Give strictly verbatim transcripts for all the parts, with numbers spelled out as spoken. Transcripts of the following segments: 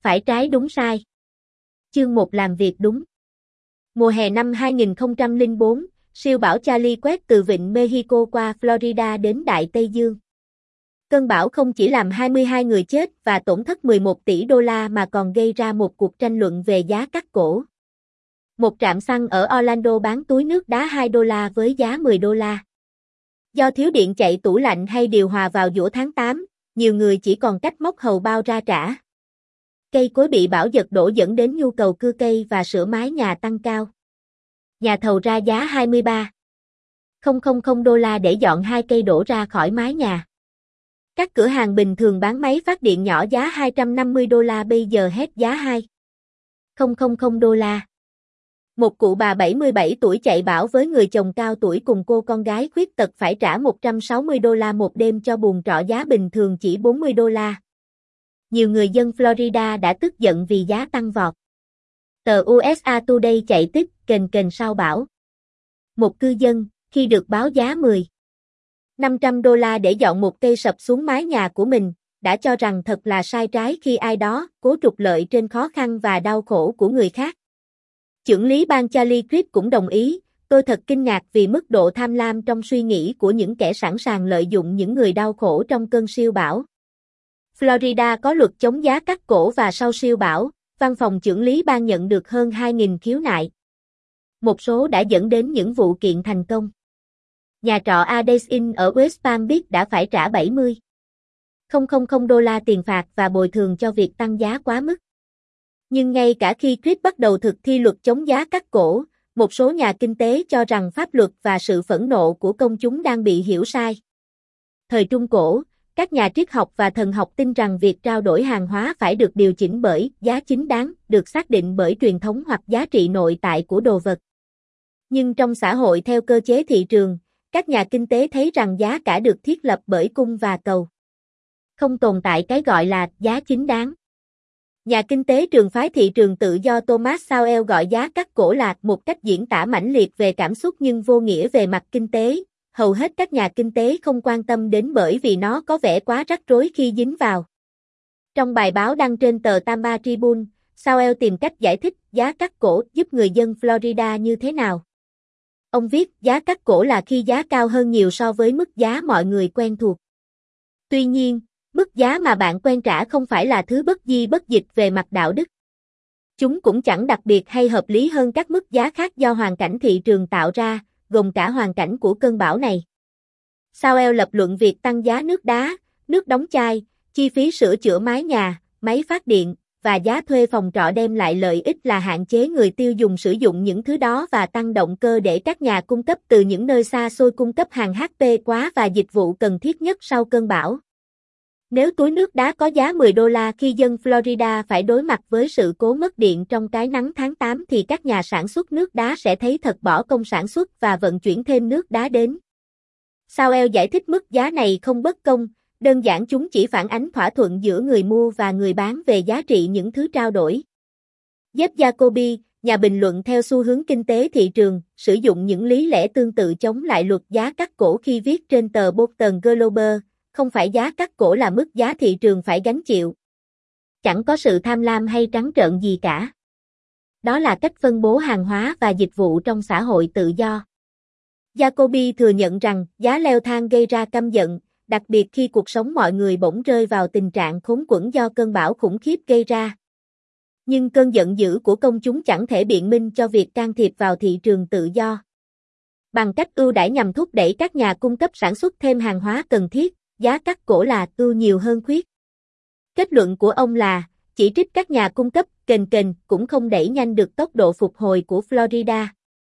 Phải trái đúng sai. Chương một làm việc đúng. Mùa hè năm hai nghìn không trăm lẻ bốn, siêu bão Charlie quét từ vịnh Mexico qua Florida đến Đại Tây Dương. Cơn bão không chỉ làm hai mươi hai người chết và tổn thất mười một tỷ đô la mà còn gây ra một cuộc tranh luận về giá cắt cổ. Một trạm xăng ở Orlando bán túi nước đá hai đô la với giá mười đô la. Do thiếu điện chạy tủ lạnh hay điều hòa vào giữa tháng tám, nhiều người chỉ còn cách móc hầu bao ra trả. Cây cối bị bão giật đổ dẫn đến nhu cầu cưa cây và sửa mái nhà tăng cao. Nhà thầu ra giá hai mươi ba nghìn đô la để dọn hai cây đổ ra khỏi mái nhà. Các cửa hàng bình thường bán máy phát điện nhỏ giá hai trăm năm mươi đô la bây giờ hết giá hai nghìn đô la. Một cụ bà bảy mươi bảy tuổi chạy bão với người chồng cao tuổi cùng cô con gái khuyết tật phải trả một trăm sáu mươi đô la một đêm cho buồng trọ giá bình thường chỉ bốn mươi đô la. Nhiều người dân Florida đã tức giận vì giá tăng vọt. Tờ u ét a Today chạy tiếp kền kền sau bão. Một cư dân, khi được báo giá mười nghìn năm trăm đô la để dọn một cây sập xuống mái nhà của mình, đã cho rằng thật là sai trái khi ai đó cố trục lợi trên khó khăn và đau khổ của người khác. Chưởng lý bang Charlie Crist cũng đồng ý, tôi thật kinh ngạc vì mức độ tham lam trong suy nghĩ của những kẻ sẵn sàng lợi dụng những người đau khổ trong cơn siêu bão. Florida có luật chống giá cắt cổ và sau siêu bão, văn phòng chưởng lý bang nhận được hơn hai nghìn khiếu nại. Một số đã dẫn đến những vụ kiện thành công. Nhà trọ a Days Inn ở West Palm Beach đã phải trả bảy mươi nghìn đô la tiền phạt và bồi thường cho việc tăng giá quá mức. Nhưng ngay cả khi Crist bắt đầu thực thi luật chống giá cắt cổ, một số nhà kinh tế cho rằng pháp luật và sự phẫn nộ của công chúng đang bị hiểu sai. Thời Trung Cổ, các nhà triết học và thần học tin rằng việc trao đổi hàng hóa phải được điều chỉnh bởi giá chính đáng, được xác định bởi truyền thống hoặc giá trị nội tại của đồ vật. Nhưng trong xã hội theo cơ chế thị trường, các nhà kinh tế thấy rằng giá cả được thiết lập bởi cung và cầu. Không tồn tại cái gọi là giá chính đáng. Nhà kinh tế trường phái thị trường tự do Thomas Sowell gọi giá cắt cổ là một cách diễn tả mãnh liệt về cảm xúc nhưng vô nghĩa về mặt kinh tế. Hầu hết các nhà kinh tế không quan tâm đến bởi vì nó có vẻ quá rắc rối khi dính vào. Trong bài báo đăng trên tờ Tampa Tribune, Sowell tìm cách giải thích giá cắt cổ giúp người dân Florida như thế nào. Ông viết giá cắt cổ là khi giá cao hơn nhiều so với mức giá mọi người quen thuộc. Tuy nhiên, mức giá mà bạn quen trả không phải là thứ bất di bất dịch về mặt đạo đức. Chúng cũng chẳng đặc biệt hay hợp lý hơn các mức giá khác do hoàn cảnh thị trường tạo ra, gồm cả hoàn cảnh của cơn bão này. Sowell lập luận việc tăng giá nước đá, nước đóng chai, chi phí sửa chữa mái nhà, máy phát điện, và giá thuê phòng trọ đem lại lợi ích là hạn chế người tiêu dùng sử dụng những thứ đó và tăng động cơ để các nhà cung cấp từ những nơi xa xôi cung cấp hàng hát pê quá và dịch vụ cần thiết nhất sau cơn bão. Nếu túi nước đá có giá mười đô la khi dân Florida phải đối mặt với sự cố mất điện trong cái nắng tháng tám thì các nhà sản xuất nước đá sẽ thấy thật bỏ công sản xuất và vận chuyển thêm nước đá đến. Sowell giải thích mức giá này không bất công, đơn giản chúng chỉ phản ánh thỏa thuận giữa người mua và người bán về giá trị những thứ trao đổi. Jeff Jacoby, nhà bình luận theo xu hướng kinh tế thị trường, sử dụng những lý lẽ tương tự chống lại luật giá cắt cổ khi viết trên tờ Boston Globe. Không phải giá cắt cổ là mức giá thị trường phải gánh chịu. Chẳng có sự tham lam hay trắng trợn gì cả. Đó là cách phân bố hàng hóa và dịch vụ trong xã hội tự do. Jacoby thừa nhận rằng giá leo thang gây ra căm giận, đặc biệt khi cuộc sống mọi người bỗng rơi vào tình trạng khốn quẫn do cơn bão khủng khiếp gây ra. Nhưng cơn giận dữ của công chúng chẳng thể biện minh cho việc can thiệp vào thị trường tự do. Bằng cách ưu đãi nhằm thúc đẩy các nhà cung cấp sản xuất thêm hàng hóa cần thiết, giá cắt cổ là ưu nhiều hơn khuyết. Kết luận của ông là, chỉ trích các nhà cung cấp kền kền cũng không đẩy nhanh được tốc độ phục hồi của Florida.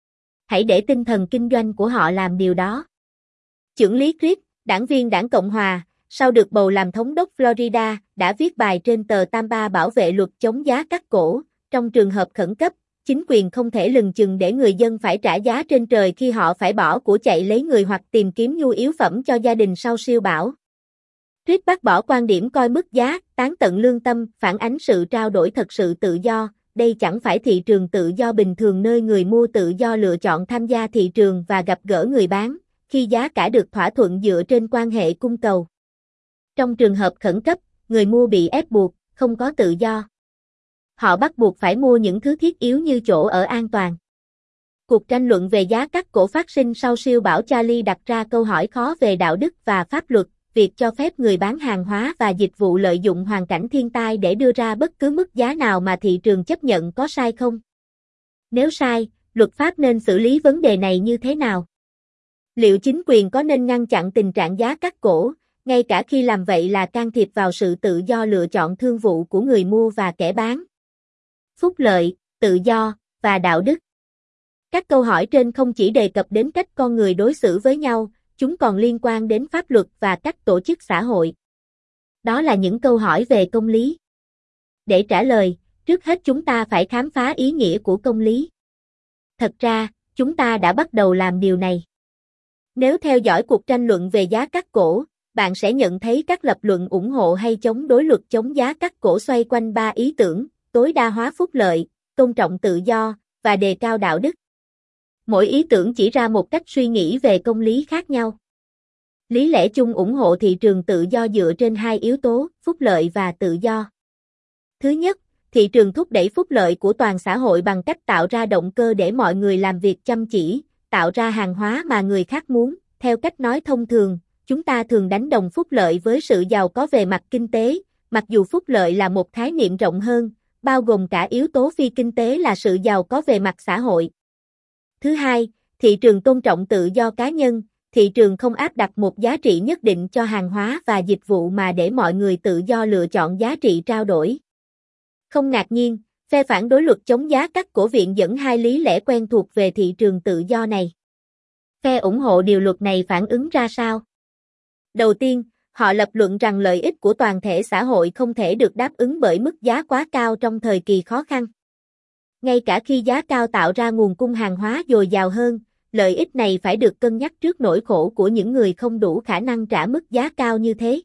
Hãy để tinh thần kinh doanh của họ làm điều đó. Chưởng lý Crist, đảng viên đảng Cộng Hòa, sau được bầu làm thống đốc Florida, đã viết bài trên tờ Tampa bảo vệ luật chống giá cắt cổ. Trong trường hợp khẩn cấp, chính quyền không thể lừng chừng để người dân phải trả giá trên trời khi họ phải bỏ của chạy lấy người hoặc tìm kiếm nhu yếu phẩm cho gia đình sau siêu bão. Crist bác bỏ quan điểm coi mức giá, tán tận lương tâm, phản ánh sự trao đổi thật sự tự do. Đây chẳng phải thị trường tự do bình thường nơi người mua tự do lựa chọn tham gia thị trường và gặp gỡ người bán, khi giá cả được thỏa thuận dựa trên quan hệ cung cầu. Trong trường hợp khẩn cấp, người mua bị ép buộc, không có tự do. Họ bắt buộc phải mua những thứ thiết yếu như chỗ ở an toàn. Cuộc tranh luận về giá cắt cổ phát sinh sau siêu bão Charlie đặt ra câu hỏi khó về đạo đức và pháp luật, việc cho phép người bán hàng hóa và dịch vụ lợi dụng hoàn cảnh thiên tai để đưa ra bất cứ mức giá nào mà thị trường chấp nhận có sai không? Nếu sai, luật pháp nên xử lý vấn đề này như thế nào? Liệu chính quyền có nên ngăn chặn tình trạng giá cắt cổ, ngay cả khi làm vậy là can thiệp vào sự tự do lựa chọn thương vụ của người mua và kẻ bán? Phúc lợi, tự do, và đạo đức. Các câu hỏi trên không chỉ đề cập đến cách con người đối xử với nhau, chúng còn liên quan đến pháp luật và các tổ chức xã hội. Đó là những câu hỏi về công lý. Để trả lời, trước hết chúng ta phải khám phá ý nghĩa của công lý. Thật ra, chúng ta đã bắt đầu làm điều này. Nếu theo dõi cuộc tranh luận về giá cắt cổ, bạn sẽ nhận thấy các lập luận ủng hộ hay chống đối luật chống giá cắt cổ xoay quanh ba ý tưởng: tối đa hóa phúc lợi, tôn trọng tự do, và đề cao đạo đức. Mỗi ý tưởng chỉ ra một cách suy nghĩ về công lý khác nhau. Lý lẽ chung ủng hộ thị trường tự do dựa trên hai yếu tố, phúc lợi và tự do. Thứ nhất, thị trường thúc đẩy phúc lợi của toàn xã hội bằng cách tạo ra động cơ để mọi người làm việc chăm chỉ, tạo ra hàng hóa mà người khác muốn. Theo cách nói thông thường, chúng ta thường đánh đồng phúc lợi với sự giàu có về mặt kinh tế, mặc dù phúc lợi là một khái niệm rộng hơn, bao gồm cả yếu tố phi kinh tế là sự giàu có về mặt xã hội. Thứ hai, thị trường tôn trọng tự do cá nhân, thị trường không áp đặt một giá trị nhất định cho hàng hóa và dịch vụ mà để mọi người tự do lựa chọn giá trị trao đổi. Không ngạc nhiên, phe phản đối luật chống giá cắt cổ viện dẫn hai lý lẽ quen thuộc về thị trường tự do này. Phe ủng hộ điều luật này phản ứng ra sao? Đầu tiên, họ lập luận rằng lợi ích của toàn thể xã hội không thể được đáp ứng bởi mức giá quá cao trong thời kỳ khó khăn. Ngay cả khi giá cao tạo ra nguồn cung hàng hóa dồi dào hơn, lợi ích này phải được cân nhắc trước nỗi khổ của những người không đủ khả năng trả mức giá cao như thế.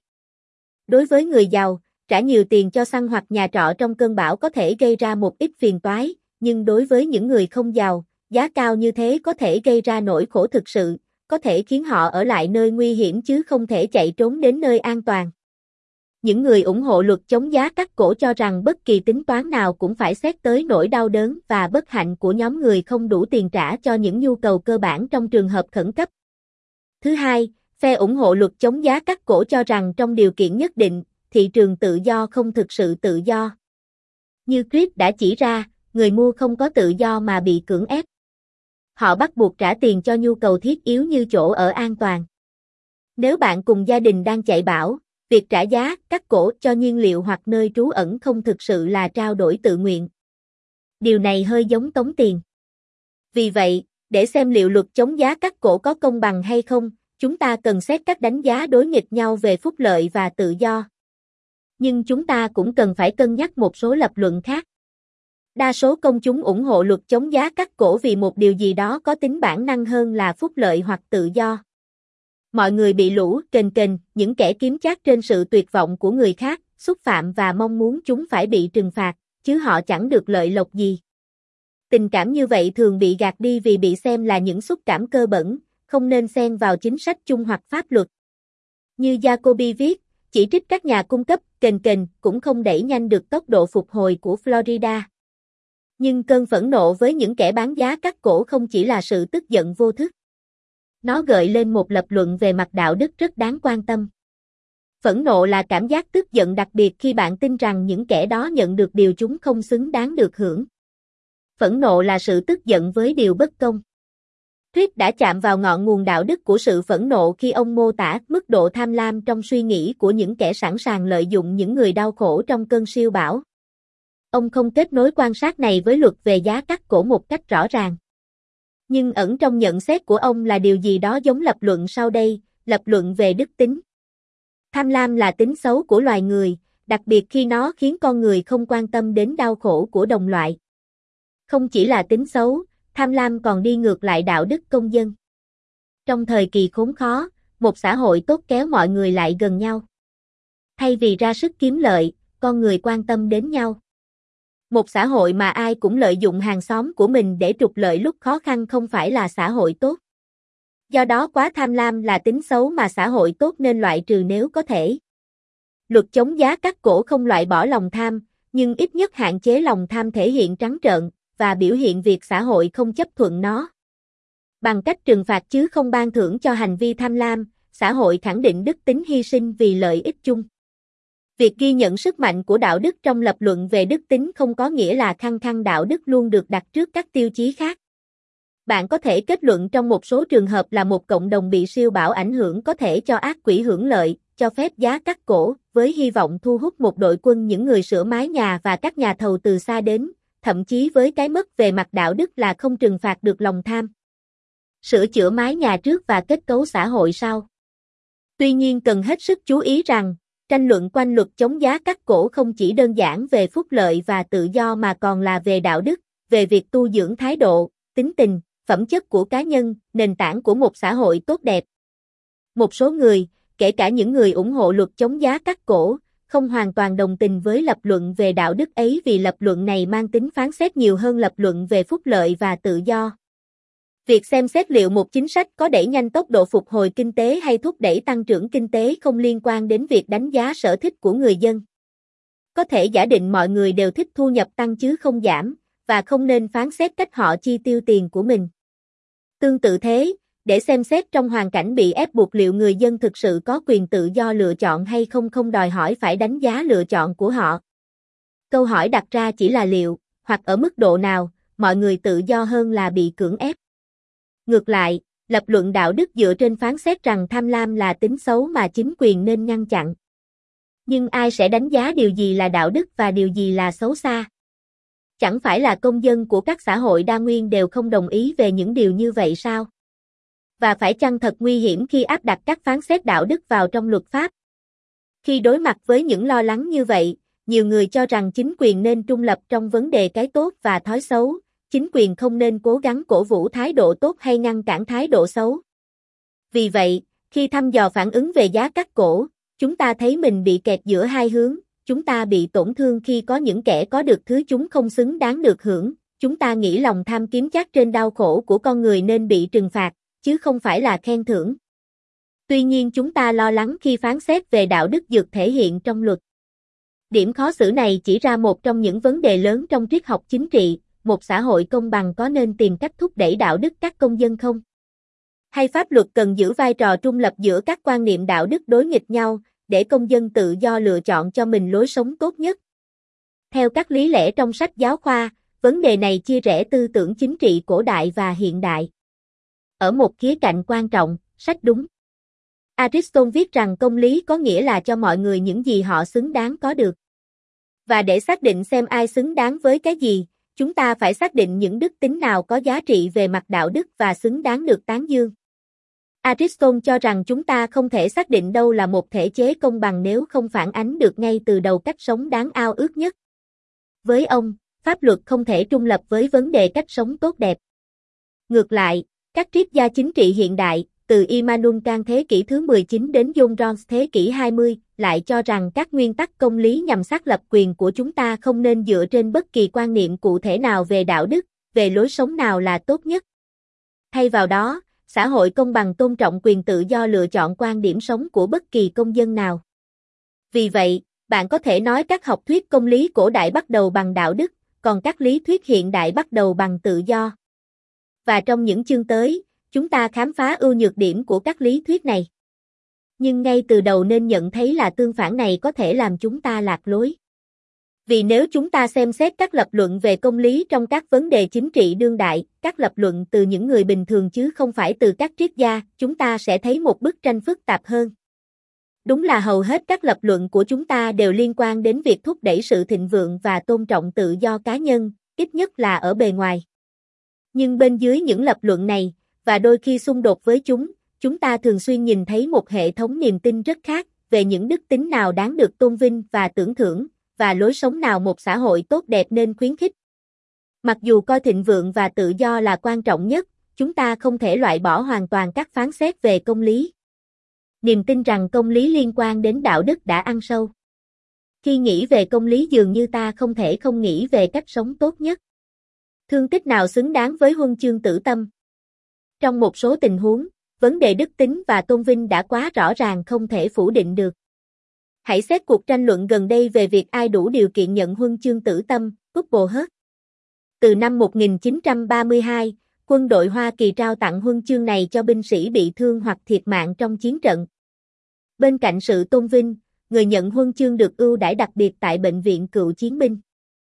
Đối với người giàu, trả nhiều tiền cho xăng hoặc nhà trọ trong cơn bão có thể gây ra một ít phiền toái, nhưng đối với những người không giàu, giá cao như thế có thể gây ra nỗi khổ thực sự, có thể khiến họ ở lại nơi nguy hiểm chứ không thể chạy trốn đến nơi an toàn. Những người ủng hộ luật chống giá cắt cổ cho rằng bất kỳ tính toán nào cũng phải xét tới nỗi đau đớn và bất hạnh của nhóm người không đủ tiền trả cho những nhu cầu cơ bản trong trường hợp khẩn cấp. Thứ hai, phe ủng hộ luật chống giá cắt cổ cho rằng trong điều kiện nhất định, thị trường tự do không thực sự tự do. Như Chris đã chỉ ra, người mua không có tự do mà bị cưỡng ép. Họ bắt buộc trả tiền cho nhu cầu thiết yếu như chỗ ở an toàn. Nếu bạn cùng gia đình đang chạy bão, việc trả giá, cắt cổ cho nhiên liệu hoặc nơi trú ẩn không thực sự là trao đổi tự nguyện. Điều này hơi giống tống tiền. Vì vậy, để xem liệu luật chống giá cắt cổ có công bằng hay không, chúng ta cần xét các đánh giá đối nghịch nhau về phúc lợi và tự do. Nhưng chúng ta cũng cần phải cân nhắc một số lập luận khác. Đa số công chúng ủng hộ luật chống giá cắt cổ vì một điều gì đó có tính bản năng hơn là phúc lợi hoặc tự do. Mọi người bị lũ, kềnh kềnh, những kẻ kiếm trác trên sự tuyệt vọng của người khác, xúc phạm và mong muốn chúng phải bị trừng phạt, chứ họ chẳng được lợi lộc gì. Tình cảm như vậy thường bị gạt đi vì bị xem là những xúc cảm cơ bẩn, không nên xen vào chính sách chung hoặc pháp luật. Như Jacoby viết, chỉ trích các nhà cung cấp kềnh kềnh cũng không đẩy nhanh được tốc độ phục hồi của Florida. Nhưng cơn phẫn nộ với những kẻ bán giá cắt cổ không chỉ là sự tức giận vô thức. Nó gợi lên một lập luận về mặt đạo đức rất đáng quan tâm. Phẫn nộ là cảm giác tức giận đặc biệt khi bạn tin rằng những kẻ đó nhận được điều chúng không xứng đáng được hưởng. Phẫn nộ là sự tức giận với điều bất công. Thuyết đã chạm vào ngọn nguồn đạo đức của sự phẫn nộ khi ông mô tả mức độ tham lam trong suy nghĩ của những kẻ sẵn sàng lợi dụng những người đau khổ trong cơn siêu bão. Ông không kết nối quan sát này với luật về giá cắt cổ một cách rõ ràng. Nhưng ẩn trong nhận xét của ông là điều gì đó giống lập luận sau đây, lập luận về đức tính. Tham lam là tính xấu của loài người, đặc biệt khi nó khiến con người không quan tâm đến đau khổ của đồng loại. Không chỉ là tính xấu, tham lam còn đi ngược lại đạo đức công dân. Trong thời kỳ khốn khó, một xã hội tốt kéo mọi người lại gần nhau. Thay vì ra sức kiếm lợi, con người quan tâm đến nhau. Một xã hội mà ai cũng lợi dụng hàng xóm của mình để trục lợi lúc khó khăn không phải là xã hội tốt. Do đó quá tham lam là tính xấu mà xã hội tốt nên loại trừ nếu có thể. Luật chống giá cắt cổ không loại bỏ lòng tham, nhưng ít nhất hạn chế lòng tham thể hiện trắng trợn, và biểu hiện việc xã hội không chấp thuận nó. Bằng cách trừng phạt chứ không ban thưởng cho hành vi tham lam, xã hội khẳng định đức tính hy sinh vì lợi ích chung. Việc ghi nhận sức mạnh của đạo đức trong lập luận về đức tính không có nghĩa là khăng khăng đạo đức luôn được đặt trước các tiêu chí khác. Bạn có thể kết luận trong một số trường hợp là một cộng đồng bị siêu bão ảnh hưởng có thể cho ác quỷ hưởng lợi, cho phép giá cắt cổ, với hy vọng thu hút một đội quân những người sửa mái nhà và các nhà thầu từ xa đến, thậm chí với cái mất về mặt đạo đức là không trừng phạt được lòng tham. Sửa chữa mái nhà trước và kết cấu xã hội sau. Tuy nhiên cần hết sức chú ý rằng, tranh luận quanh luật chống giá cắt cổ không chỉ đơn giản về phúc lợi và tự do mà còn là về đạo đức, về việc tu dưỡng thái độ, tính tình, phẩm chất của cá nhân, nền tảng của một xã hội tốt đẹp. Một số người, kể cả những người ủng hộ luật chống giá cắt cổ, không hoàn toàn đồng tình với lập luận về đạo đức ấy vì lập luận này mang tính phán xét nhiều hơn lập luận về phúc lợi và tự do. Việc xem xét liệu một chính sách có đẩy nhanh tốc độ phục hồi kinh tế hay thúc đẩy tăng trưởng kinh tế không liên quan đến việc đánh giá sở thích của người dân. Có thể giả định mọi người đều thích thu nhập tăng chứ không giảm, và không nên phán xét cách họ chi tiêu tiền của mình. Tương tự thế, để xem xét trong hoàn cảnh bị ép buộc liệu người dân thực sự có quyền tự do lựa chọn hay không không đòi hỏi phải đánh giá lựa chọn của họ. Câu hỏi đặt ra chỉ là liệu, hoặc ở mức độ nào, mọi người tự do hơn là bị cưỡng ép. Ngược lại, lập luận đạo đức dựa trên phán xét rằng tham lam là tính xấu mà chính quyền nên ngăn chặn. Nhưng ai sẽ đánh giá điều gì là đạo đức và điều gì là xấu xa? Chẳng phải là công dân của các xã hội đa nguyên đều không đồng ý về những điều như vậy sao? Và phải chăng thật nguy hiểm khi áp đặt các phán xét đạo đức vào trong luật pháp? Khi đối mặt với những lo lắng như vậy, nhiều người cho rằng chính quyền nên trung lập trong vấn đề cái tốt và thói xấu, chính quyền không nên cố gắng cổ vũ thái độ tốt hay ngăn cản thái độ xấu. Vì vậy, khi thăm dò phản ứng về giá cắt cổ, chúng ta thấy mình bị kẹt giữa hai hướng, chúng ta bị tổn thương khi có những kẻ có được thứ chúng không xứng đáng được hưởng, chúng ta nghĩ lòng tham kiếm chắc trên đau khổ của con người nên bị trừng phạt, chứ không phải là khen thưởng. Tuy nhiên chúng ta lo lắng khi phán xét về đạo đức được thể hiện trong luật. Điểm khó xử này chỉ ra một trong những vấn đề lớn trong triết học chính trị, một xã hội công bằng có nên tìm cách thúc đẩy đạo đức các công dân không? Hay pháp luật cần giữ vai trò trung lập giữa các quan niệm đạo đức đối nghịch nhau, để công dân tự do lựa chọn cho mình lối sống tốt nhất? Theo các lý lẽ trong sách giáo khoa, vấn đề này chia rẽ tư tưởng chính trị cổ đại và hiện đại. Ở một khía cạnh quan trọng, sách đúng. Aristotle viết rằng công lý có nghĩa là cho mọi người những gì họ xứng đáng có được. Và để xác định xem ai xứng đáng với cái gì, chúng ta phải xác định những đức tính nào có giá trị về mặt đạo đức và xứng đáng được tán dương. Aristotle cho rằng chúng ta không thể xác định đâu là một thể chế công bằng nếu không phản ánh được ngay từ đầu cách sống đáng ao ước nhất. Với ông, pháp luật không thể trung lập với vấn đề cách sống tốt đẹp. Ngược lại, các triết gia chính trị hiện đại, từ Immanuel Kant thế kỷ thứ mười chín đến John Rawls thế kỷ hai mươi, lại cho rằng các nguyên tắc công lý nhằm xác lập quyền của chúng ta không nên dựa trên bất kỳ quan niệm cụ thể nào về đạo đức, về lối sống nào là tốt nhất. Thay vào đó, xã hội công bằng tôn trọng quyền tự do lựa chọn quan điểm sống của bất kỳ công dân nào. Vì vậy, bạn có thể nói các học thuyết công lý cổ đại bắt đầu bằng đạo đức, còn các lý thuyết hiện đại bắt đầu bằng tự do. Và trong những chương tới, chúng ta khám phá ưu nhược điểm của các lý thuyết này. Nhưng ngay từ đầu nên nhận thấy là tương phản này có thể làm chúng ta lạc lối. Vì nếu chúng ta xem xét các lập luận về công lý trong các vấn đề chính trị đương đại, các lập luận từ những người bình thường chứ không phải từ các triết gia, chúng ta sẽ thấy một bức tranh phức tạp hơn. Đúng là hầu hết các lập luận của chúng ta đều liên quan đến việc thúc đẩy sự thịnh vượng và tôn trọng tự do cá nhân, ít nhất là ở bề ngoài. Nhưng bên dưới những lập luận này, và đôi khi xung đột với chúng, chúng ta thường xuyên nhìn thấy một hệ thống niềm tin rất khác về những đức tính nào đáng được tôn vinh và tưởng thưởng, và lối sống nào một xã hội tốt đẹp nên khuyến khích. Mặc dù coi thịnh vượng và tự do là quan trọng nhất, chúng ta không thể loại bỏ hoàn toàn các phán xét về công lý. Niềm tin rằng công lý liên quan đến đạo đức đã ăn sâu. Khi nghĩ về công lý dường như ta không thể không nghĩ về cách sống tốt nhất. Thương tích nào xứng đáng với huân chương tử tâm? Trong một số tình huống, vấn đề đức tính và tôn vinh đã quá rõ ràng không thể phủ định được. Hãy xét cuộc tranh luận gần đây về việc ai đủ điều kiện nhận huân chương Tử Tâm, Purple Heart. Từ năm một nghìn chín trăm ba mươi hai, quân đội Hoa Kỳ trao tặng huân chương này cho binh sĩ bị thương hoặc thiệt mạng trong chiến trận. Bên cạnh sự tôn vinh, người nhận huân chương được ưu đãi đặc biệt tại Bệnh viện Cựu chiến binh.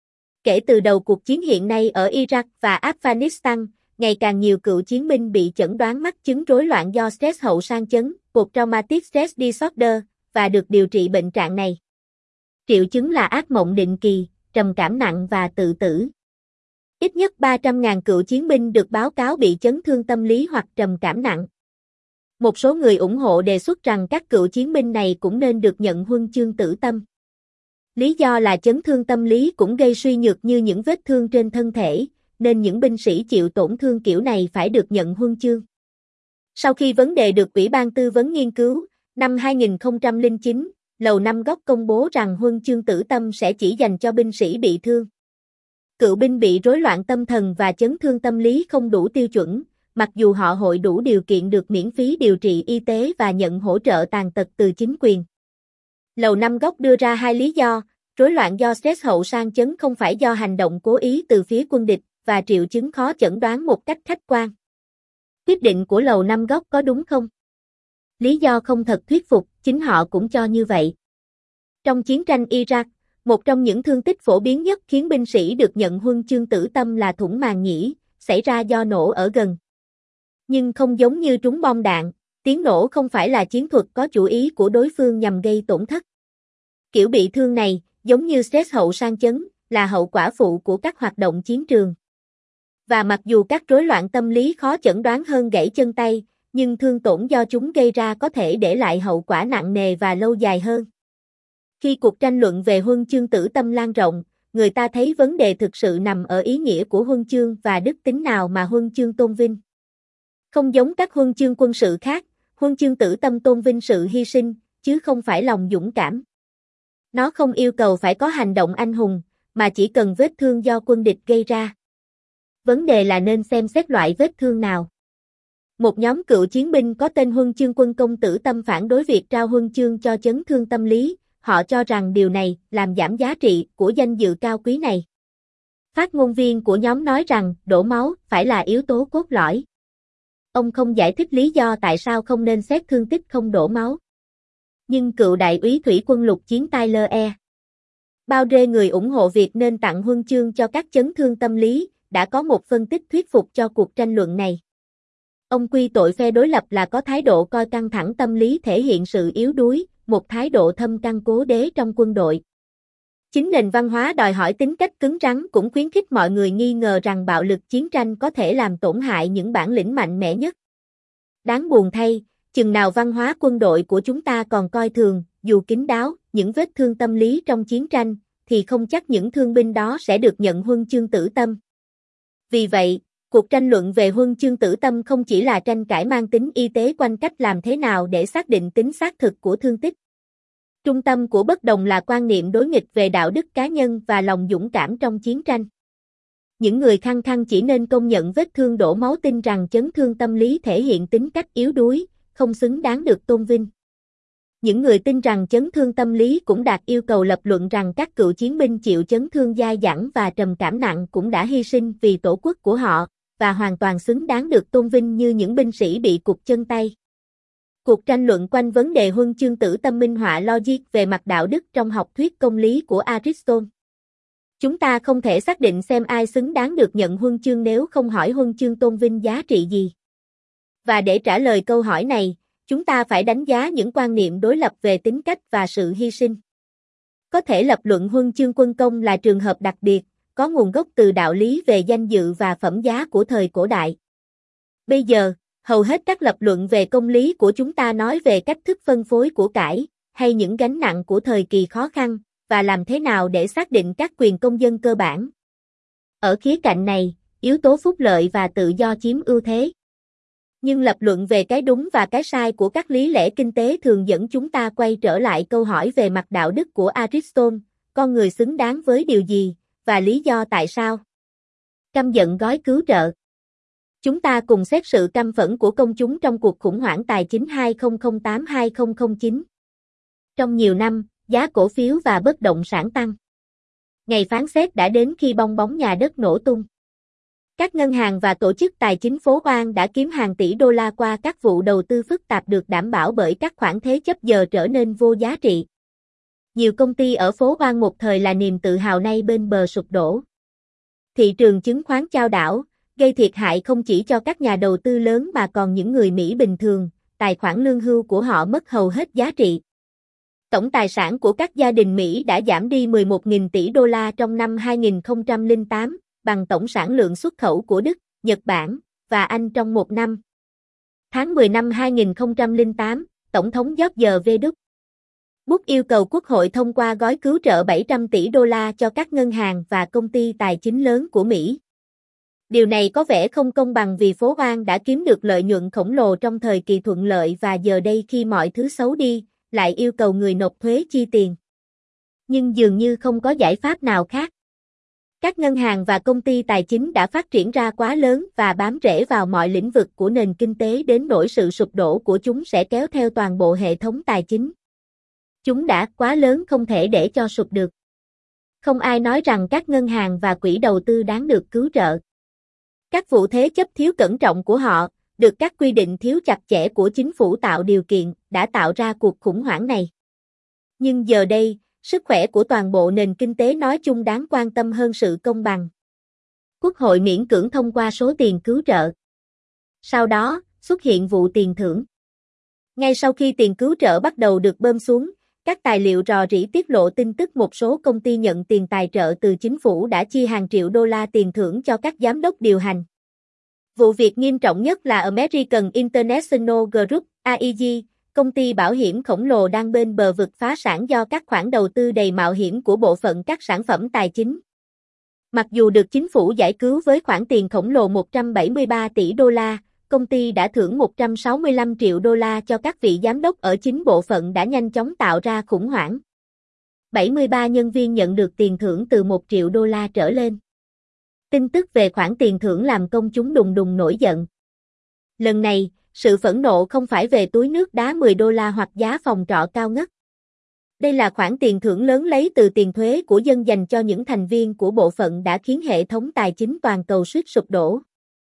Kể từ đầu cuộc chiến hiện nay ở Iraq và Afghanistan, ngày càng nhiều cựu chiến binh bị chẩn đoán mắc chứng rối loạn do stress hậu sang chấn, Post-traumatic stress disorder, và được điều trị bệnh trạng này. Triệu chứng là ác mộng định kỳ, trầm cảm nặng và tự tử. Ít nhất ba trăm nghìn cựu chiến binh được báo cáo bị chấn thương tâm lý hoặc trầm cảm nặng. Một số người ủng hộ đề xuất rằng các cựu chiến binh này cũng nên được nhận huân chương Tử Tâm. Lý do là chấn thương tâm lý cũng gây suy nhược như những vết thương trên thân thể, nên những binh sĩ chịu tổn thương kiểu này phải được nhận huân chương. Sau khi vấn đề được Ủy ban Tư vấn nghiên cứu, năm hai nghìn không trăm lẻ chín, Lầu Năm Góc công bố rằng huân chương Tử Tâm sẽ chỉ dành cho binh sĩ bị thương. Cựu binh bị rối loạn tâm thần và chấn thương tâm lý không đủ tiêu chuẩn, mặc dù họ hội đủ điều kiện được miễn phí điều trị y tế và nhận hỗ trợ tàn tật từ chính quyền. Lầu Năm Góc đưa ra hai lý do, rối loạn do stress hậu sang chấn không phải do hành động cố ý từ phía quân địch, và triệu chứng khó chẩn đoán một cách khách quan. Quyết định của Lầu Năm Góc có đúng không? Lý do không thật thuyết phục, chính họ cũng cho như vậy. Trong chiến tranh Iraq, một trong những thương tích phổ biến nhất khiến binh sĩ được nhận huân chương Tử Tâm là thủng màng nhĩ, xảy ra do nổ ở gần. Nhưng không giống như trúng bom đạn, tiếng nổ không phải là chiến thuật có chủ ý của đối phương nhằm gây tổn thất. Kiểu bị thương này, giống như stress hậu sang chấn, là hậu quả phụ của các hoạt động chiến trường. Và mặc dù các rối loạn tâm lý khó chẩn đoán hơn gãy chân tay, nhưng thương tổn do chúng gây ra có thể để lại hậu quả nặng nề và lâu dài hơn. Khi cuộc tranh luận về huân chương Tử Tâm lan rộng, người ta thấy vấn đề thực sự nằm ở ý nghĩa của huân chương và đức tính nào mà huân chương tôn vinh. Không giống các huân chương quân sự khác, huân chương Tử Tâm tôn vinh sự hy sinh, chứ không phải lòng dũng cảm. Nó không yêu cầu phải có hành động anh hùng, mà chỉ cần vết thương do quân địch gây ra. Vấn đề là nên xem xét loại vết thương nào. Một nhóm cựu chiến binh có tên Huân chương Quân công Tử Tâm phản đối việc trao huân chương cho chấn thương tâm lý, họ cho rằng điều này làm giảm giá trị của danh dự cao quý này. Phát ngôn viên của nhóm nói rằng đổ máu phải là yếu tố cốt lõi. Ông không giải thích lý do tại sao không nên xét thương tích không đổ máu. Nhưng cựu đại úy thủy quân lục chiến Tyler E. Boudreaux, người ủng hộ việc nên tặng huân chương cho các chấn thương tâm lý, đã có một phân tích thuyết phục cho cuộc tranh luận này. Ông quy tội phe đối lập là có thái độ coi căng thẳng tâm lý thể hiện sự yếu đuối, một thái độ thâm căn cố đế trong quân đội. Chính nền văn hóa đòi hỏi tính cách cứng rắn cũng khuyến khích mọi người nghi ngờ rằng bạo lực chiến tranh có thể làm tổn hại những bản lĩnh mạnh mẽ nhất. Đáng buồn thay, chừng nào văn hóa quân đội của chúng ta còn coi thường, dù kín đáo, những vết thương tâm lý trong chiến tranh, thì không chắc những thương binh đó sẽ được nhận huân chương Tử Tâm. Vì vậy, cuộc tranh luận về huân chương Tử Tâm không chỉ là tranh cãi mang tính y tế quanh cách làm thế nào để xác định tính xác thực của thương tích. Trung tâm của bất đồng là quan niệm đối nghịch về đạo đức cá nhân và lòng dũng cảm trong chiến tranh. Những người khăng khăng chỉ nên công nhận vết thương đổ máu tin rằng chấn thương tâm lý thể hiện tính cách yếu đuối, không xứng đáng được tôn vinh. Những người tin rằng chấn thương tâm lý cũng đạt yêu cầu lập luận rằng các cựu chiến binh chịu chấn thương dai dẳng và trầm cảm nặng cũng đã hy sinh vì tổ quốc của họ, và hoàn toàn xứng đáng được tôn vinh như những binh sĩ bị cụt chân tay. Cuộc tranh luận quanh vấn đề huân chương Tử Tâm minh họa logic về mặt đạo đức trong học thuyết công lý của Aristotle. Chúng ta không thể xác định xem ai xứng đáng được nhận huân chương nếu không hỏi huân chương tôn vinh giá trị gì. Và để trả lời câu hỏi này, chúng ta phải đánh giá những quan niệm đối lập về tính cách và sự hy sinh. Có thể lập luận huân chương quân công là trường hợp đặc biệt, có nguồn gốc từ đạo lý về danh dự và phẩm giá của thời cổ đại. Bây giờ, hầu hết các lập luận về công lý của chúng ta nói về cách thức phân phối của cải, hay những gánh nặng của thời kỳ khó khăn, và làm thế nào để xác định các quyền công dân cơ bản. Ở khía cạnh này, yếu tố phúc lợi và tự do chiếm ưu thế. Nhưng lập luận về cái đúng và cái sai của các lý lẽ kinh tế thường dẫn chúng ta quay trở lại câu hỏi về mặt đạo đức của Aristotle, con người xứng đáng với điều gì, và lý do tại sao. Căm giận gói cứu trợ. Chúng ta cùng xét sự căm phẫn của công chúng trong cuộc khủng hoảng tài chính hai nghìn không trăm tám đến hai nghìn không trăm lẻ chín. Trong nhiều năm, giá cổ phiếu và bất động sản tăng. Ngày phán xét đã đến khi bong bóng nhà đất nổ tung. Các ngân hàng và tổ chức tài chính phố Hoang đã kiếm hàng tỷ đô la qua các vụ đầu tư phức tạp được đảm bảo bởi các khoản thế chấp giờ trở nên vô giá trị. Nhiều công ty ở phố Hoang một thời là niềm tự hào nay bên bờ sụp đổ. Thị trường chứng khoán chao đảo, gây thiệt hại không chỉ cho các nhà đầu tư lớn mà còn những người Mỹ bình thường, tài khoản lương hưu của họ mất hầu hết giá trị. Tổng tài sản của các gia đình Mỹ đã giảm đi mười một nghìn tỷ đô la trong năm hai nghìn không trăm lẻ tám, bằng tổng sản lượng xuất khẩu của Đức, Nhật Bản và Anh trong một năm. Tháng mười năm hai nghìn không trăm lẻ tám, Tổng thống George W. Bush yêu cầu Quốc hội thông qua gói cứu trợ bảy trăm tỷ đô la cho các ngân hàng và công ty tài chính lớn của Mỹ. Điều này có vẻ không công bằng vì phố Hoang đã kiếm được lợi nhuận khổng lồ trong thời kỳ thuận lợi và giờ đây khi mọi thứ xấu đi, lại yêu cầu người nộp thuế chi tiền. Nhưng dường như không có giải pháp nào khác. Các ngân hàng và công ty tài chính đã phát triển ra quá lớn và bám rễ vào mọi lĩnh vực của nền kinh tế đến nỗi sự sụp đổ của chúng sẽ kéo theo toàn bộ hệ thống tài chính. Chúng đã quá lớn không thể để cho sụp được. Không ai nói rằng các ngân hàng và quỹ đầu tư đáng được cứu trợ. Các vụ thế chấp thiếu cẩn trọng của họ, được các quy định thiếu chặt chẽ của chính phủ tạo điều kiện, đã tạo ra cuộc khủng hoảng này. Nhưng giờ đây, sức khỏe của toàn bộ nền kinh tế nói chung đáng quan tâm hơn sự công bằng. Quốc hội miễn cưỡng thông qua số tiền cứu trợ. Sau đó, xuất hiện vụ tiền thưởng. Ngay sau khi tiền cứu trợ bắt đầu được bơm xuống, các tài liệu rò rỉ tiết lộ tin tức một số công ty nhận tiền tài trợ từ chính phủ đã chi hàng triệu đô la tiền thưởng cho các giám đốc điều hành. Vụ việc nghiêm trọng nhất là American International Group, A I G, công ty bảo hiểm khổng lồ đang bên bờ vực phá sản do các khoản đầu tư đầy mạo hiểm của bộ phận các sản phẩm tài chính. Mặc dù được chính phủ giải cứu với khoản tiền khổng lồ một trăm bảy mươi ba tỷ đô la, công ty đã thưởng một trăm sáu mươi lăm triệu đô la cho các vị giám đốc ở chính bộ phận đã nhanh chóng tạo ra khủng hoảng. bảy mươi ba nhân viên nhận được tiền thưởng từ một triệu đô la trở lên. Tin tức về khoản tiền thưởng làm công chúng đùng đùng nổi giận. Lần này, sự phẫn nộ không phải về túi nước đá mười đô la hoặc giá phòng trọ cao ngất. Đây là khoản tiền thưởng lớn lấy từ tiền thuế của dân dành cho những thành viên của bộ phận đã khiến hệ thống tài chính toàn cầu suýt sụp đổ.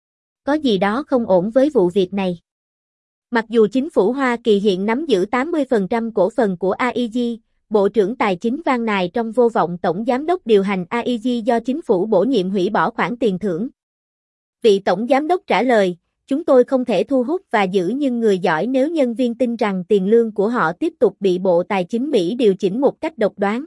Có gì đó không ổn với vụ việc này. Mặc dù chính phủ Hoa Kỳ hiện nắm giữ tám mươi phần trăm cổ phần của A I G, Bộ trưởng Tài chính Van Nài trong vô vọng Tổng Giám đốc điều hành A I G do chính phủ bổ nhiệm hủy bỏ khoản tiền thưởng. Vị Tổng Giám đốc trả lời, chúng tôi không thể thu hút và giữ nhưng người giỏi nếu nhân viên tin rằng tiền lương của họ tiếp tục bị Bộ Tài chính Mỹ điều chỉnh một cách độc đoán.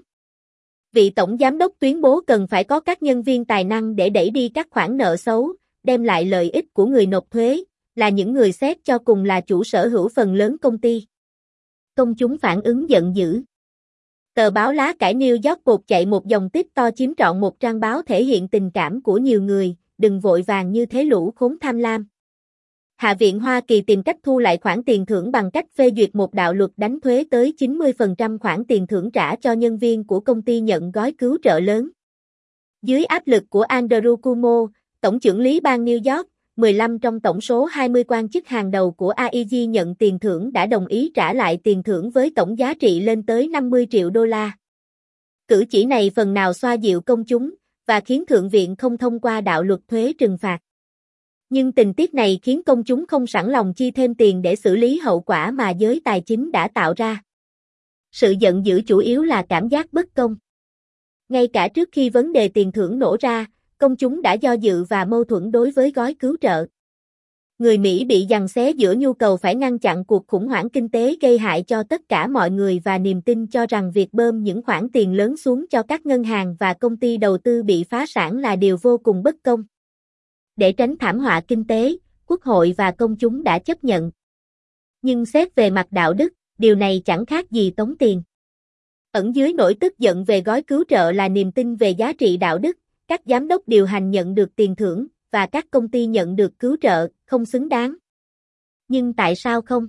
Vị Tổng Giám đốc tuyên bố cần phải có các nhân viên tài năng để đẩy đi các khoản nợ xấu, đem lại lợi ích của người nộp thuế, là những người xét cho cùng là chủ sở hữu phần lớn công ty. Công chúng phản ứng giận dữ. Tờ báo lá cải New York Post chạy một dòng tích to chiếm trọn một trang báo thể hiện tình cảm của nhiều người, đừng vội vàng như thế lũ khốn tham lam. Hạ viện Hoa Kỳ tìm cách thu lại khoản tiền thưởng bằng cách phê duyệt một đạo luật đánh thuế tới chín mươi phần trăm khoản tiền thưởng trả cho nhân viên của công ty nhận gói cứu trợ lớn. Dưới áp lực của Andrew Cuomo, Tổng trưởng lý bang New York, mười lăm trong tổng số hai mươi quan chức hàng đầu của A I G nhận tiền thưởng đã đồng ý trả lại tiền thưởng với tổng giá trị lên tới năm mươi triệu đô la. Cử chỉ này phần nào xoa dịu công chúng, và khiến Thượng viện không thông qua đạo luật thuế trừng phạt. Nhưng tình tiết này khiến công chúng không sẵn lòng chi thêm tiền để xử lý hậu quả mà giới tài chính đã tạo ra. Sự giận dữ chủ yếu là cảm giác bất công. Ngay cả trước khi vấn đề tiền thưởng nổ ra, công chúng đã do dự và mâu thuẫn đối với gói cứu trợ. Người Mỹ bị giằng xé giữa nhu cầu phải ngăn chặn cuộc khủng hoảng kinh tế gây hại cho tất cả mọi người và niềm tin cho rằng việc bơm những khoản tiền lớn xuống cho các ngân hàng và công ty đầu tư bị phá sản là điều vô cùng bất công. Để tránh thảm họa kinh tế, Quốc hội và công chúng đã chấp nhận. Nhưng xét về mặt đạo đức, điều này chẳng khác gì tống tiền. Ẩn dưới nỗi tức giận về gói cứu trợ là niềm tin về giá trị đạo đức, các giám đốc điều hành nhận được tiền thưởng, và các công ty nhận được cứu trợ, không xứng đáng. Nhưng tại sao không?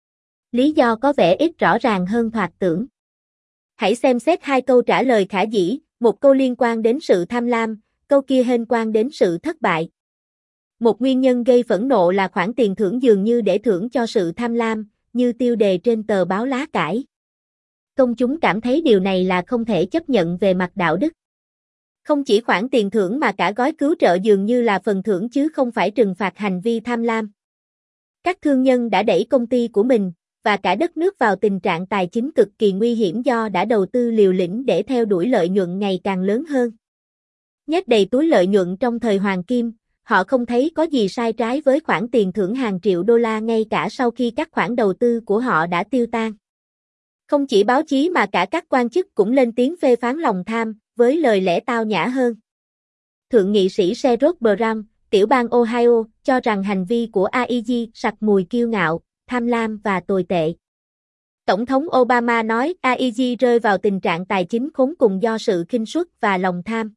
Lý do có vẻ ít rõ ràng hơn thoạt tưởng. Hãy xem xét hai câu trả lời khả dĩ, một câu liên quan đến sự tham lam, câu kia liên quan đến sự thất bại. Một nguyên nhân gây phẫn nộ là khoản tiền thưởng dường như để thưởng cho sự tham lam, như tiêu đề trên tờ báo lá cải. Công chúng cảm thấy điều này là không thể chấp nhận về mặt đạo đức. Không chỉ khoản tiền thưởng mà cả gói cứu trợ dường như là phần thưởng chứ không phải trừng phạt hành vi tham lam. Các thương nhân đã đẩy công ty của mình, và cả đất nước vào tình trạng tài chính cực kỳ nguy hiểm do đã đầu tư liều lĩnh để theo đuổi lợi nhuận ngày càng lớn hơn. Nhét đầy túi lợi nhuận trong thời Hoàng Kim, họ không thấy có gì sai trái với khoản tiền thưởng hàng triệu đô la ngay cả sau khi các khoản đầu tư của họ đã tiêu tan. Không chỉ báo chí mà cả các quan chức cũng lên tiếng phê phán lòng tham, với lời lẽ tao nhã hơn. Thượng nghị sĩ Sherrod Brown, tiểu bang Ohio, cho rằng hành vi của a i giê sặc mùi kiêu ngạo, tham lam và tồi tệ. Tổng thống Obama nói a i giê rơi vào tình trạng tài chính khốn cùng do sự khinh suất và lòng tham.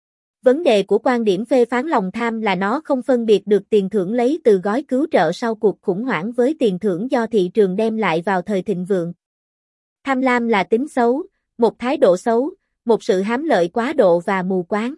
Vấn đề của quan điểm phê phán lòng tham là nó không phân biệt được tiền thưởng lấy từ gói cứu trợ sau cuộc khủng hoảng với tiền thưởng do thị trường đem lại vào thời thịnh vượng. Tham lam là tính xấu, một thái độ xấu, một sự hám lợi quá độ và mù quáng.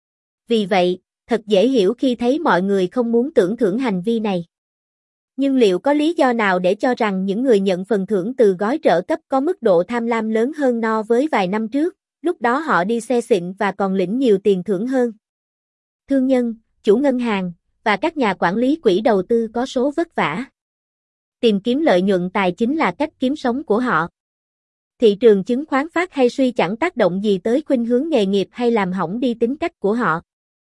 Vì vậy, thật dễ hiểu khi thấy mọi người không muốn tưởng thưởng hành vi này. Nhưng liệu có lý do nào để cho rằng những người nhận phần thưởng từ gói trợ cấp có mức độ tham lam lớn hơn no với vài năm trước, lúc đó họ đi xe xịn và còn lĩnh nhiều tiền thưởng hơn? Thương nhân, chủ ngân hàng, và các nhà quản lý quỹ đầu tư có số vất vả. Tìm kiếm lợi nhuận tài chính là cách kiếm sống của họ. Thị trường chứng khoán phát hay suy chẳng tác động gì tới khuynh hướng nghề nghiệp hay làm hỏng đi tính cách của họ.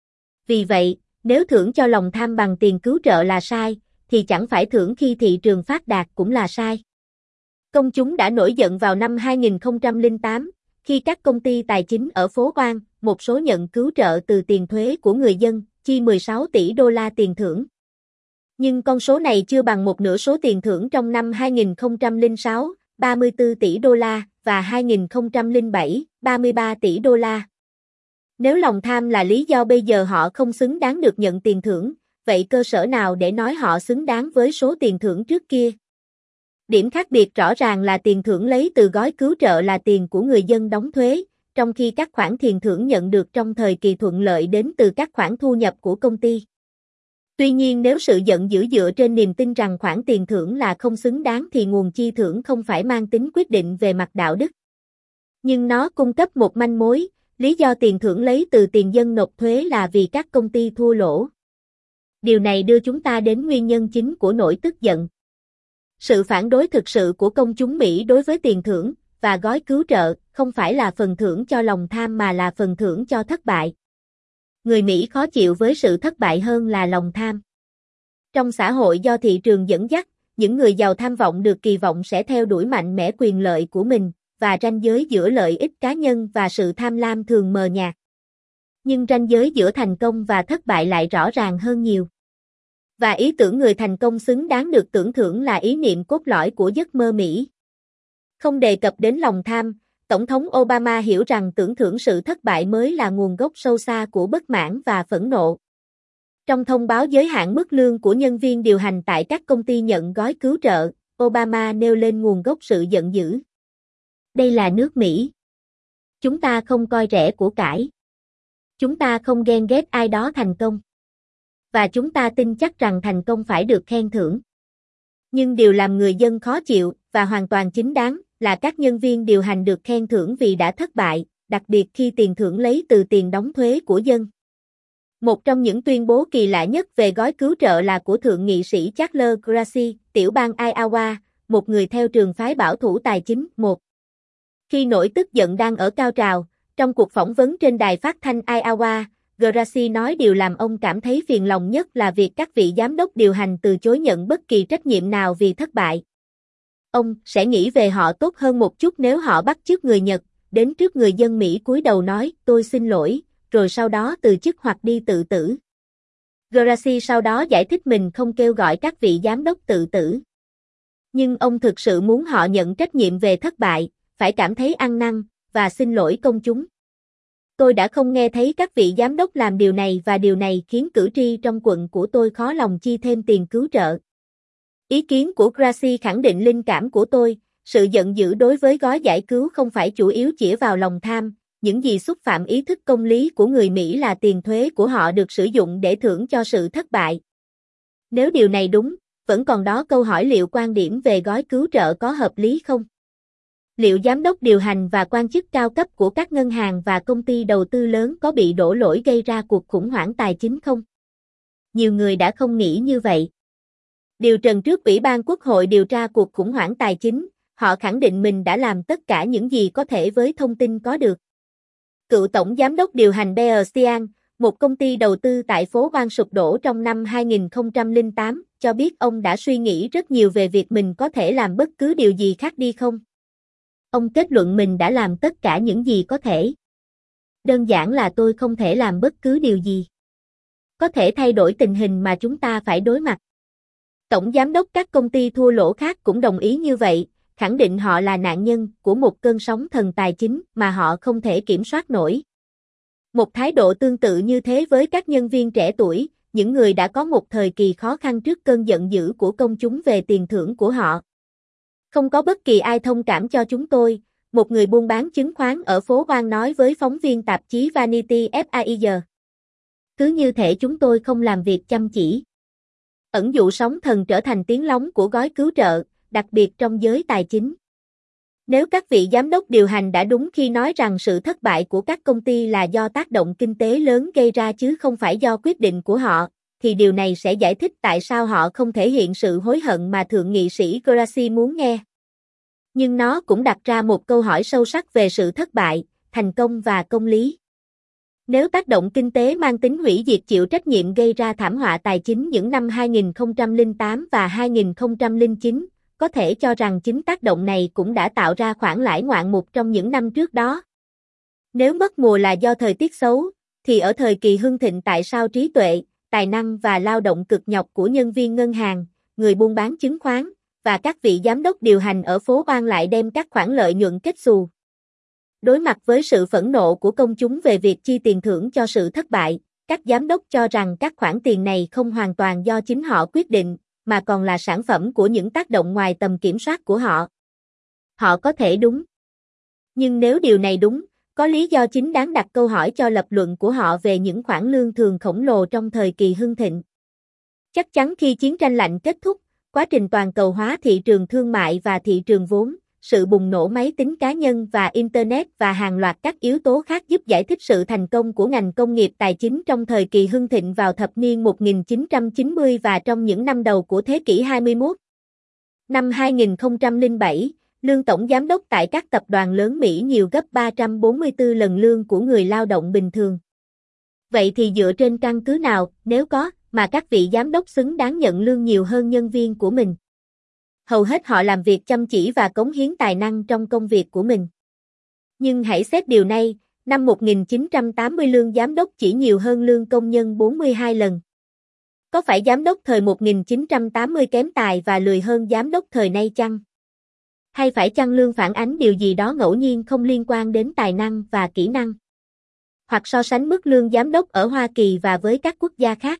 Vì vậy, nếu thưởng cho lòng tham bằng tiền cứu trợ là sai, thì chẳng phải thưởng khi thị trường phát đạt cũng là sai. Công chúng đã nổi giận vào năm hai nghìn không trăm lẻ tám, khi các công ty tài chính ở phố Wall, một số nhận cứu trợ từ tiền thuế của người dân, chi mười sáu tỷ đô la tiền thưởng. Nhưng con số này chưa bằng một nửa số tiền thưởng trong năm hai nghìn không trăm lẻ sáu, ba mươi tư tỷ đô la, và hai nghìn không trăm lẻ bảy, ba mươi ba tỷ đô la. Nếu lòng tham là lý do bây giờ họ không xứng đáng được nhận tiền thưởng, vậy cơ sở nào để nói họ xứng đáng với số tiền thưởng trước kia? Điểm khác biệt rõ ràng là tiền thưởng lấy từ gói cứu trợ là tiền của người dân đóng thuế, trong khi các khoản tiền thưởng nhận được trong thời kỳ thuận lợi đến từ các khoản thu nhập của công ty. Tuy nhiên nếu sự giận dữ dựa trên niềm tin rằng khoản tiền thưởng là không xứng đáng thì nguồn chi thưởng không phải mang tính quyết định về mặt đạo đức. Nhưng nó cung cấp một manh mối, lý do tiền thưởng lấy từ tiền dân nộp thuế là vì các công ty thua lỗ. Điều này đưa chúng ta đến nguyên nhân chính của nỗi tức giận. Sự phản đối thực sự của công chúng Mỹ đối với tiền thưởng và gói cứu trợ không phải là phần thưởng cho lòng tham mà là phần thưởng cho thất bại. Người Mỹ khó chịu với sự thất bại hơn là lòng tham. Trong xã hội do thị trường dẫn dắt, những người giàu tham vọng được kỳ vọng sẽ theo đuổi mạnh mẽ quyền lợi của mình, và ranh giới giữa lợi ích cá nhân và sự tham lam thường mờ nhạt. Nhưng ranh giới giữa thành công và thất bại lại rõ ràng hơn nhiều. Và ý tưởng người thành công xứng đáng được tưởng thưởng là ý niệm cốt lõi của giấc mơ Mỹ. Không đề cập đến lòng tham, Tổng thống Obama hiểu rằng tưởng thưởng sự thất bại mới là nguồn gốc sâu xa của bất mãn và phẫn nộ. Trong thông báo giới hạn mức lương của nhân viên điều hành tại các công ty nhận gói cứu trợ, Obama nêu lên nguồn gốc sự giận dữ. Đây là nước Mỹ. Chúng ta không coi rẻ của cải. Chúng ta không ghen ghét ai đó thành công. Và chúng ta tin chắc rằng thành công phải được khen thưởng. Nhưng điều làm người dân khó chịu, và hoàn toàn chính đáng, là các nhân viên điều hành được khen thưởng vì đã thất bại, đặc biệt khi tiền thưởng lấy từ tiền đóng thuế của dân. Một trong những tuyên bố kỳ lạ nhất về gói cứu trợ là của Thượng nghị sĩ Charles Grassi, tiểu bang Iowa, một người theo trường phái bảo thủ tài chính. Một. Khi nỗi tức giận đang ở cao trào, trong cuộc phỏng vấn trên đài phát thanh Iowa, Grassi nói điều làm ông cảm thấy phiền lòng nhất là việc các vị giám đốc điều hành từ chối nhận bất kỳ trách nhiệm nào vì thất bại. Ông sẽ nghĩ về họ tốt hơn một chút nếu họ bắt chước người Nhật, đến trước người dân Mỹ cúi đầu nói, tôi xin lỗi, rồi sau đó từ chức hoặc đi tự tử. Grassi sau đó giải thích mình không kêu gọi các vị giám đốc tự tử. Nhưng ông thực sự muốn họ nhận trách nhiệm về thất bại, phải cảm thấy ăn năn, và xin lỗi công chúng. Tôi đã không nghe thấy các vị giám đốc làm điều này và điều này khiến cử tri trong quận của tôi khó lòng chi thêm tiền cứu trợ. Ý kiến của Grassi khẳng định linh cảm của tôi, sự giận dữ đối với gói giải cứu không phải chủ yếu chĩa vào lòng tham, những gì xúc phạm ý thức công lý của người Mỹ là tiền thuế của họ được sử dụng để thưởng cho sự thất bại. Nếu điều này đúng, vẫn còn đó câu hỏi liệu quan điểm về gói cứu trợ có hợp lý không? Liệu giám đốc điều hành và quan chức cao cấp của các ngân hàng và công ty đầu tư lớn có bị đổ lỗi gây ra cuộc khủng hoảng tài chính không? Nhiều người đã không nghĩ như vậy. Điều trần trước Ủy ban Quốc hội điều tra cuộc khủng hoảng tài chính, họ khẳng định mình đã làm tất cả những gì có thể với thông tin có được. Cựu tổng giám đốc điều hành Bear Stearns, một công ty đầu tư tại phố Wall sụp đổ trong năm hai nghìn không trăm lẻ tám, cho biết ông đã suy nghĩ rất nhiều về việc mình có thể làm bất cứ điều gì khác đi không. Ông kết luận mình đã làm tất cả những gì có thể. Đơn giản là tôi không thể làm bất cứ điều gì có thể thay đổi tình hình mà chúng ta phải đối mặt. Tổng giám đốc các công ty thua lỗ khác cũng đồng ý như vậy, khẳng định họ là nạn nhân của một cơn sóng thần tài chính mà họ không thể kiểm soát nổi. Một thái độ tương tự như thế với các nhân viên trẻ tuổi, những người đã có một thời kỳ khó khăn trước cơn giận dữ của công chúng về tiền thưởng của họ. Không có bất kỳ ai thông cảm cho chúng tôi, một người buôn bán chứng khoán ở phố Wall nói với phóng viên tạp chí Vanity Fair. Cứ như thể chúng tôi không làm việc chăm chỉ. Ẩn dụ sóng thần trở thành tiếng lóng của gói cứu trợ, đặc biệt trong giới tài chính. Nếu các vị giám đốc điều hành đã đúng khi nói rằng sự thất bại của các công ty là do tác động kinh tế lớn gây ra chứ không phải do quyết định của họ, thì điều này sẽ giải thích tại sao họ không thể hiện sự hối hận mà Thượng nghị sĩ Grassi muốn nghe. Nhưng nó cũng đặt ra một câu hỏi sâu sắc về sự thất bại, thành công và công lý. Nếu tác động kinh tế mang tính hủy diệt chịu trách nhiệm gây ra thảm họa tài chính những năm hai nghìn không trăm lẻ tám và hai nghìn không trăm lẻ chín, có thể cho rằng chính tác động này cũng đã tạo ra khoản lãi ngoạn mục trong những năm trước đó. Nếu mất mùa là do thời tiết xấu, thì ở thời kỳ hưng thịnh tại sao trí tuệ, tài năng và lao động cực nhọc của nhân viên ngân hàng, người buôn bán chứng khoán, và các vị giám đốc điều hành ở phố Wall lại đem các khoản lợi nhuận kết xù. Đối mặt với sự phẫn nộ của công chúng về việc chi tiền thưởng cho sự thất bại, các giám đốc cho rằng các khoản tiền này không hoàn toàn do chính họ quyết định, mà còn là sản phẩm của những tác động ngoài tầm kiểm soát của họ. Họ có thể đúng. Nhưng nếu điều này đúng, có lý do chính đáng đặt câu hỏi cho lập luận của họ về những khoản lương thường khổng lồ trong thời kỳ hưng thịnh. Chắc chắn khi chiến tranh lạnh kết thúc, quá trình toàn cầu hóa thị trường thương mại và thị trường vốn, sự bùng nổ máy tính cá nhân và Internet và hàng loạt các yếu tố khác giúp giải thích sự thành công của ngành công nghiệp tài chính trong thời kỳ hưng thịnh vào thập niên một nghìn chín trăm chín mươi và trong những năm đầu của thế kỷ hai mươi mốt. Năm hai nghìn không trăm lẻ bảy, lương tổng giám đốc tại các tập đoàn lớn Mỹ nhiều gấp ba trăm bốn mươi tư lần lương của người lao động bình thường. Vậy thì dựa trên căn cứ nào, nếu có, mà các vị giám đốc xứng đáng nhận lương nhiều hơn nhân viên của mình? Hầu hết họ làm việc chăm chỉ và cống hiến tài năng trong công việc của mình. Nhưng hãy xét điều này, năm một nghìn chín trăm tám mươi lương giám đốc chỉ nhiều hơn lương công nhân bốn mươi hai lần. Có phải giám đốc thời một nghìn chín trăm tám mươi kém tài và lười hơn giám đốc thời nay chăng? Hay phải chăng lương phản ánh điều gì đó ngẫu nhiên không liên quan đến tài năng và kỹ năng? Hoặc so sánh mức lương giám đốc ở Hoa Kỳ và với các quốc gia khác?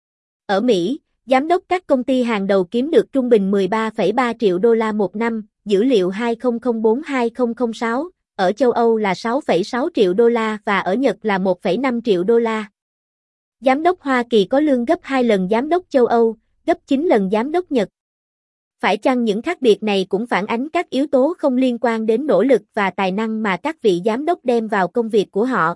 Ở Mỹ, giám đốc các công ty hàng đầu kiếm được trung bình mười ba phẩy ba triệu đô la một năm, dữ liệu hai nghìn không trăm bốn đến hai nghìn không trăm lẻ sáu, ở châu Âu là sáu phẩy sáu triệu đô la và ở Nhật là một phẩy năm triệu đô la. Giám đốc Hoa Kỳ có lương gấp hai lần giám đốc châu Âu, gấp chín lần giám đốc Nhật. Phải chăng những khác biệt này cũng phản ánh các yếu tố không liên quan đến nỗ lực và tài năng mà các vị giám đốc đem vào công việc của họ?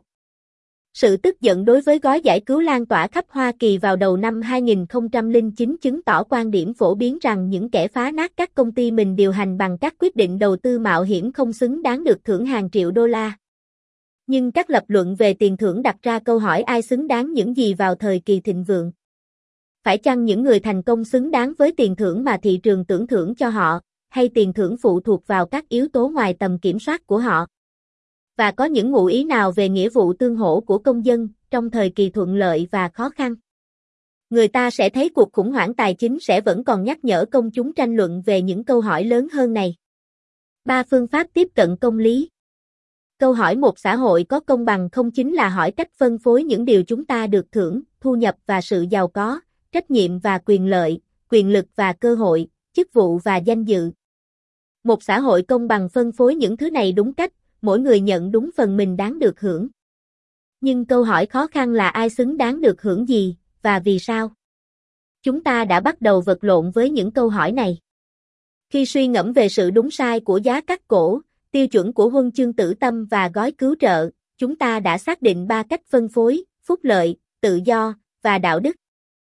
Sự tức giận đối với gói giải cứu lan tỏa khắp Hoa Kỳ vào đầu năm hai nghìn không trăm lẻ chín chứng tỏ quan điểm phổ biến rằng những kẻ phá nát các công ty mình điều hành bằng các quyết định đầu tư mạo hiểm không xứng đáng được thưởng hàng triệu đô la. Nhưng các lập luận về tiền thưởng đặt ra câu hỏi ai xứng đáng những gì vào thời kỳ thịnh vượng? Phải chăng những người thành công xứng đáng với tiền thưởng mà thị trường tưởng thưởng cho họ, hay tiền thưởng phụ thuộc vào các yếu tố ngoài tầm kiểm soát của họ? Và có những ngụ ý nào về nghĩa vụ tương hỗ của công dân trong thời kỳ thuận lợi và khó khăn? Người ta sẽ thấy cuộc khủng hoảng tài chính sẽ vẫn còn nhắc nhở công chúng tranh luận về những câu hỏi lớn hơn này. Ba phương pháp tiếp cận công lý. Câu hỏi một xã hội có công bằng không chính là hỏi cách phân phối những điều chúng ta được thưởng, thu nhập và sự giàu có, trách nhiệm và quyền lợi, quyền lực và cơ hội, chức vụ và danh dự. Một xã hội công bằng phân phối những thứ này đúng cách, mỗi người nhận đúng phần mình đáng được hưởng. Nhưng câu hỏi khó khăn là ai xứng đáng được hưởng gì, và vì sao? Chúng ta đã bắt đầu vật lộn với những câu hỏi này. Khi suy ngẫm về sự đúng sai của giá cắt cổ, tiêu chuẩn của huân chương tử tâm và gói cứu trợ, chúng ta đã xác định ba cách phân phối, phúc lợi, tự do, và đạo đức.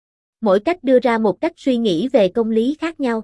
Mỗi cách đưa ra một cách suy nghĩ về công lý khác nhau.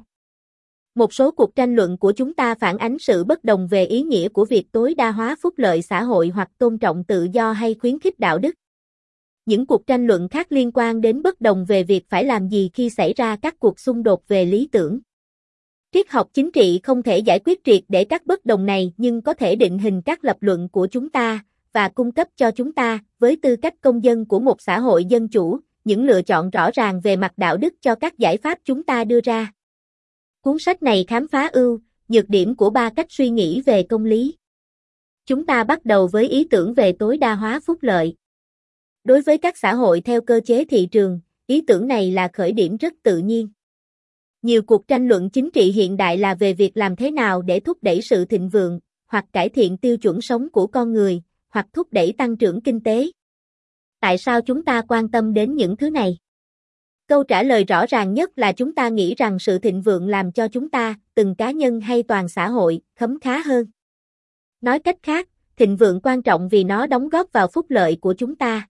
Một số cuộc tranh luận của chúng ta phản ánh sự bất đồng về ý nghĩa của việc tối đa hóa phúc lợi xã hội hoặc tôn trọng tự do hay khuyến khích đạo đức. Những cuộc tranh luận khác liên quan đến bất đồng về việc phải làm gì khi xảy ra các cuộc xung đột về lý tưởng. Triết học chính trị không thể giải quyết triệt để các bất đồng này nhưng có thể định hình các lập luận của chúng ta, và cung cấp cho chúng ta, với tư cách công dân của một xã hội dân chủ, những lựa chọn rõ ràng về mặt đạo đức cho các giải pháp chúng ta đưa ra. Cuốn sách này khám phá ưu, nhược điểm của ba cách suy nghĩ về công lý. Chúng ta bắt đầu với ý tưởng về tối đa hóa phúc lợi. Đối với các xã hội theo cơ chế thị trường, ý tưởng này là khởi điểm rất tự nhiên. Nhiều cuộc tranh luận chính trị hiện đại là về việc làm thế nào để thúc đẩy sự thịnh vượng, hoặc cải thiện tiêu chuẩn sống của con người, hoặc thúc đẩy tăng trưởng kinh tế. Tại sao chúng ta quan tâm đến những thứ này? Câu trả lời rõ ràng nhất là chúng ta nghĩ rằng sự thịnh vượng làm cho chúng ta, từng cá nhân hay toàn xã hội, khấm khá hơn. Nói cách khác, thịnh vượng quan trọng vì nó đóng góp vào phúc lợi của chúng ta.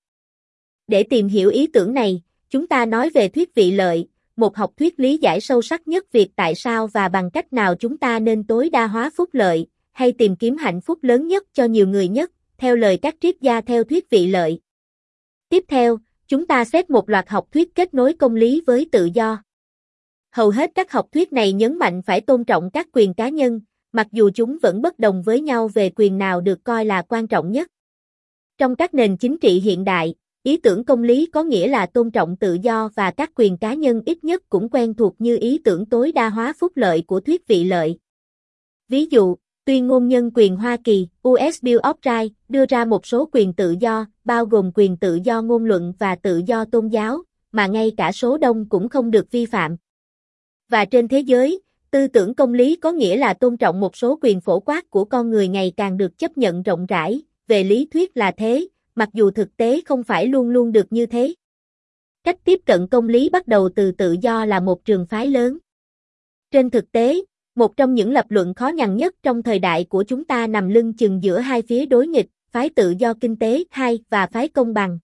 Để tìm hiểu ý tưởng này, chúng ta nói về thuyết vị lợi, một học thuyết lý giải sâu sắc nhất việc tại sao và bằng cách nào chúng ta nên tối đa hóa phúc lợi, hay tìm kiếm hạnh phúc lớn nhất cho nhiều người nhất, theo lời các triết gia theo thuyết vị lợi. Tiếp theo, chúng ta xét một loạt học thuyết kết nối công lý với tự do. Hầu hết các học thuyết này nhấn mạnh phải tôn trọng các quyền cá nhân, mặc dù chúng vẫn bất đồng với nhau về quyền nào được coi là quan trọng nhất. Trong các nền chính trị hiện đại, ý tưởng công lý có nghĩa là tôn trọng tự do và các quyền cá nhân ít nhất cũng quen thuộc như ý tưởng tối đa hóa phúc lợi của thuyết vị lợi. Ví dụ, Tuyên ngôn nhân quyền Hoa Kỳ, u ét Bill of Rights, đưa ra một số quyền tự do, bao gồm quyền tự do ngôn luận và tự do tôn giáo, mà ngay cả số đông cũng không được vi phạm. Và trên thế giới, tư tưởng công lý có nghĩa là tôn trọng một số quyền phổ quát của con người ngày càng được chấp nhận rộng rãi, về lý thuyết là thế, mặc dù thực tế không phải luôn luôn được như thế. Cách tiếp cận công lý bắt đầu từ tự do là một trường phái lớn. Trên thực tế, một trong những lập luận khó nhằn nhất trong thời đại của chúng ta nằm lưng chừng giữa hai phía đối nghịch, phái tự do kinh tế hai và phái công bằng.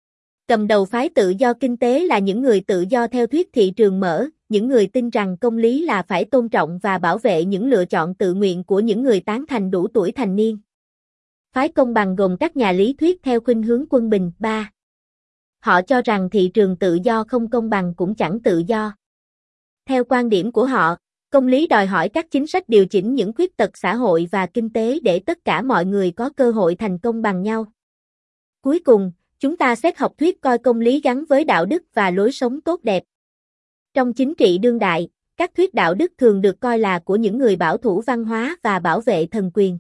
Cầm đầu phái tự do kinh tế là những người tự do theo thuyết thị trường mở, những người tin rằng công lý là phải tôn trọng và bảo vệ những lựa chọn tự nguyện của những người tán thành đủ tuổi thành niên. Phái công bằng gồm các nhà lý thuyết theo khuynh hướng quân bình ba. Họ cho rằng thị trường tự do không công bằng cũng chẳng tự do. Theo quan điểm của họ, công lý đòi hỏi các chính sách điều chỉnh những khuyết tật xã hội và kinh tế để tất cả mọi người có cơ hội thành công bằng nhau. Cuối cùng, chúng ta xét học thuyết coi công lý gắn với đạo đức và lối sống tốt đẹp. Trong chính trị đương đại, các thuyết đạo đức thường được coi là của những người bảo thủ văn hóa và bảo vệ thần quyền.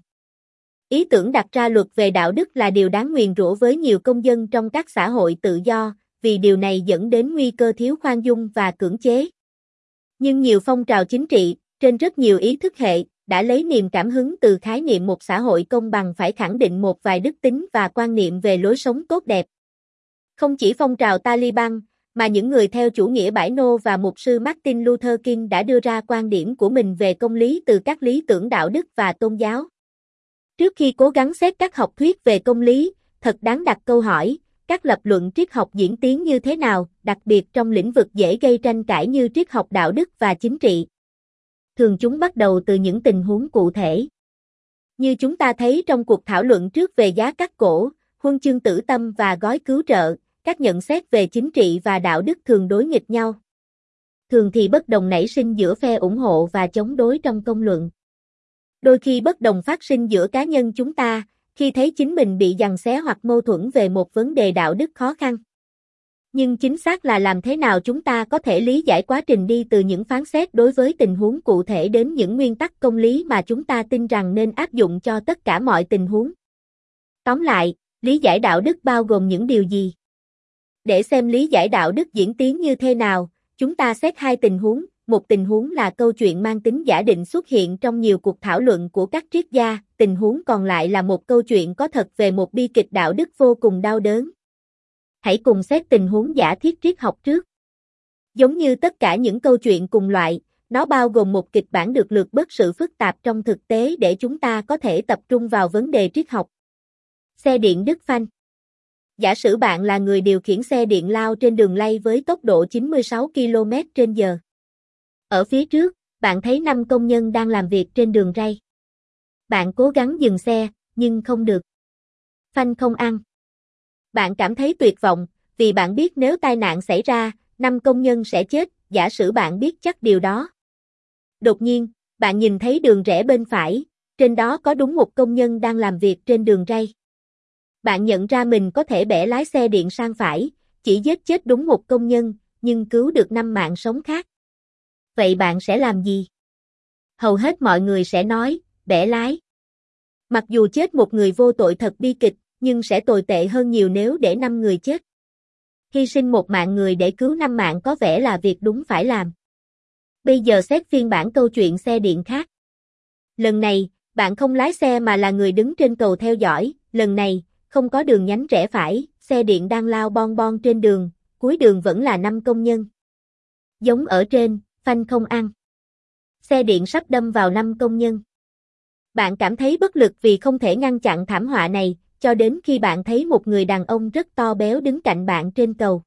Ý tưởng đặt ra luật về đạo đức là điều đáng nguyền rủa với nhiều công dân trong các xã hội tự do, vì điều này dẫn đến nguy cơ thiếu khoan dung và cưỡng chế. Nhưng nhiều phong trào chính trị, trên rất nhiều ý thức hệ, đã lấy niềm cảm hứng từ khái niệm một xã hội công bằng phải khẳng định một vài đức tính và quan niệm về lối sống tốt đẹp. Không chỉ phong trào Taliban, mà những người theo chủ nghĩa bãi nô và mục sư Martin Luther King đã đưa ra quan điểm của mình về công lý từ các lý tưởng đạo đức và tôn giáo. Trước khi cố gắng xét các học thuyết về công lý, thật đáng đặt câu hỏi, các lập luận triết học diễn tiến như thế nào, đặc biệt trong lĩnh vực dễ gây tranh cãi như triết học đạo đức và chính trị. Thường chúng bắt đầu từ những tình huống cụ thể. Như chúng ta thấy trong cuộc thảo luận trước về giá cắt cổ, huân chương tử tâm và gói cứu trợ, các nhận xét về chính trị và đạo đức thường đối nghịch nhau. Thường thì bất đồng nảy sinh giữa phe ủng hộ và chống đối trong công luận. Đôi khi bất đồng phát sinh giữa cá nhân chúng ta, khi thấy chính mình bị giằng xé hoặc mâu thuẫn về một vấn đề đạo đức khó khăn. Nhưng chính xác là làm thế nào chúng ta có thể lý giải quá trình đi từ những phán xét đối với tình huống cụ thể đến những nguyên tắc công lý mà chúng ta tin rằng nên áp dụng cho tất cả mọi tình huống. Tóm lại, lý giải đạo đức bao gồm những điều gì? Để xem lý giải đạo đức diễn tiến như thế nào, chúng ta xét hai tình huống. Một tình huống là câu chuyện mang tính giả định xuất hiện trong nhiều cuộc thảo luận của các triết gia, tình huống còn lại là một câu chuyện có thật về một bi kịch đạo đức vô cùng đau đớn. Hãy cùng xét tình huống giả thiết triết học trước. Giống như tất cả những câu chuyện cùng loại, Nó bao gồm một kịch bản được lược bớt sự phức tạp trong thực tế để chúng ta có thể tập trung vào vấn đề triết học. Xe điện đứt phanh. Giả sử bạn là người điều khiển xe điện lao trên đường lay với tốc độ chín mươi sáu ki lô mét trên giờ. Ở phía trước, bạn thấy năm công nhân đang làm việc trên đường ray. Bạn cố gắng dừng xe, nhưng không được. Phanh không ăn. Bạn cảm thấy tuyệt vọng, vì bạn biết nếu tai nạn xảy ra, năm công nhân sẽ chết, giả sử bạn biết chắc điều đó. Đột nhiên, bạn nhìn thấy đường rẽ bên phải, trên đó có đúng một công nhân đang làm việc trên đường ray. Bạn nhận ra mình có thể bẻ lái xe điện sang phải, chỉ giết chết đúng một công nhân, nhưng cứu được năm mạng sống khác. Vậy bạn sẽ làm gì? Hầu hết mọi người sẽ nói, bẻ lái. Mặc dù chết một người vô tội thật bi kịch, nhưng sẽ tồi tệ hơn nhiều nếu để năm người chết. Hy sinh một mạng người để cứu năm mạng có vẻ là việc đúng phải làm. Bây giờ xét phiên bản câu chuyện xe điện khác. Lần này, bạn không lái xe mà là người đứng trên cầu theo dõi, lần này, không có đường nhánh rẽ phải, xe điện đang lao bon bon trên đường, cuối đường vẫn là năm công nhân. Giống ở trên, phanh không ăn. Xe điện sắp đâm vào năm công nhân. Bạn cảm thấy bất lực vì không thể ngăn chặn thảm họa này, cho đến khi bạn thấy một người đàn ông rất to béo đứng cạnh bạn trên cầu.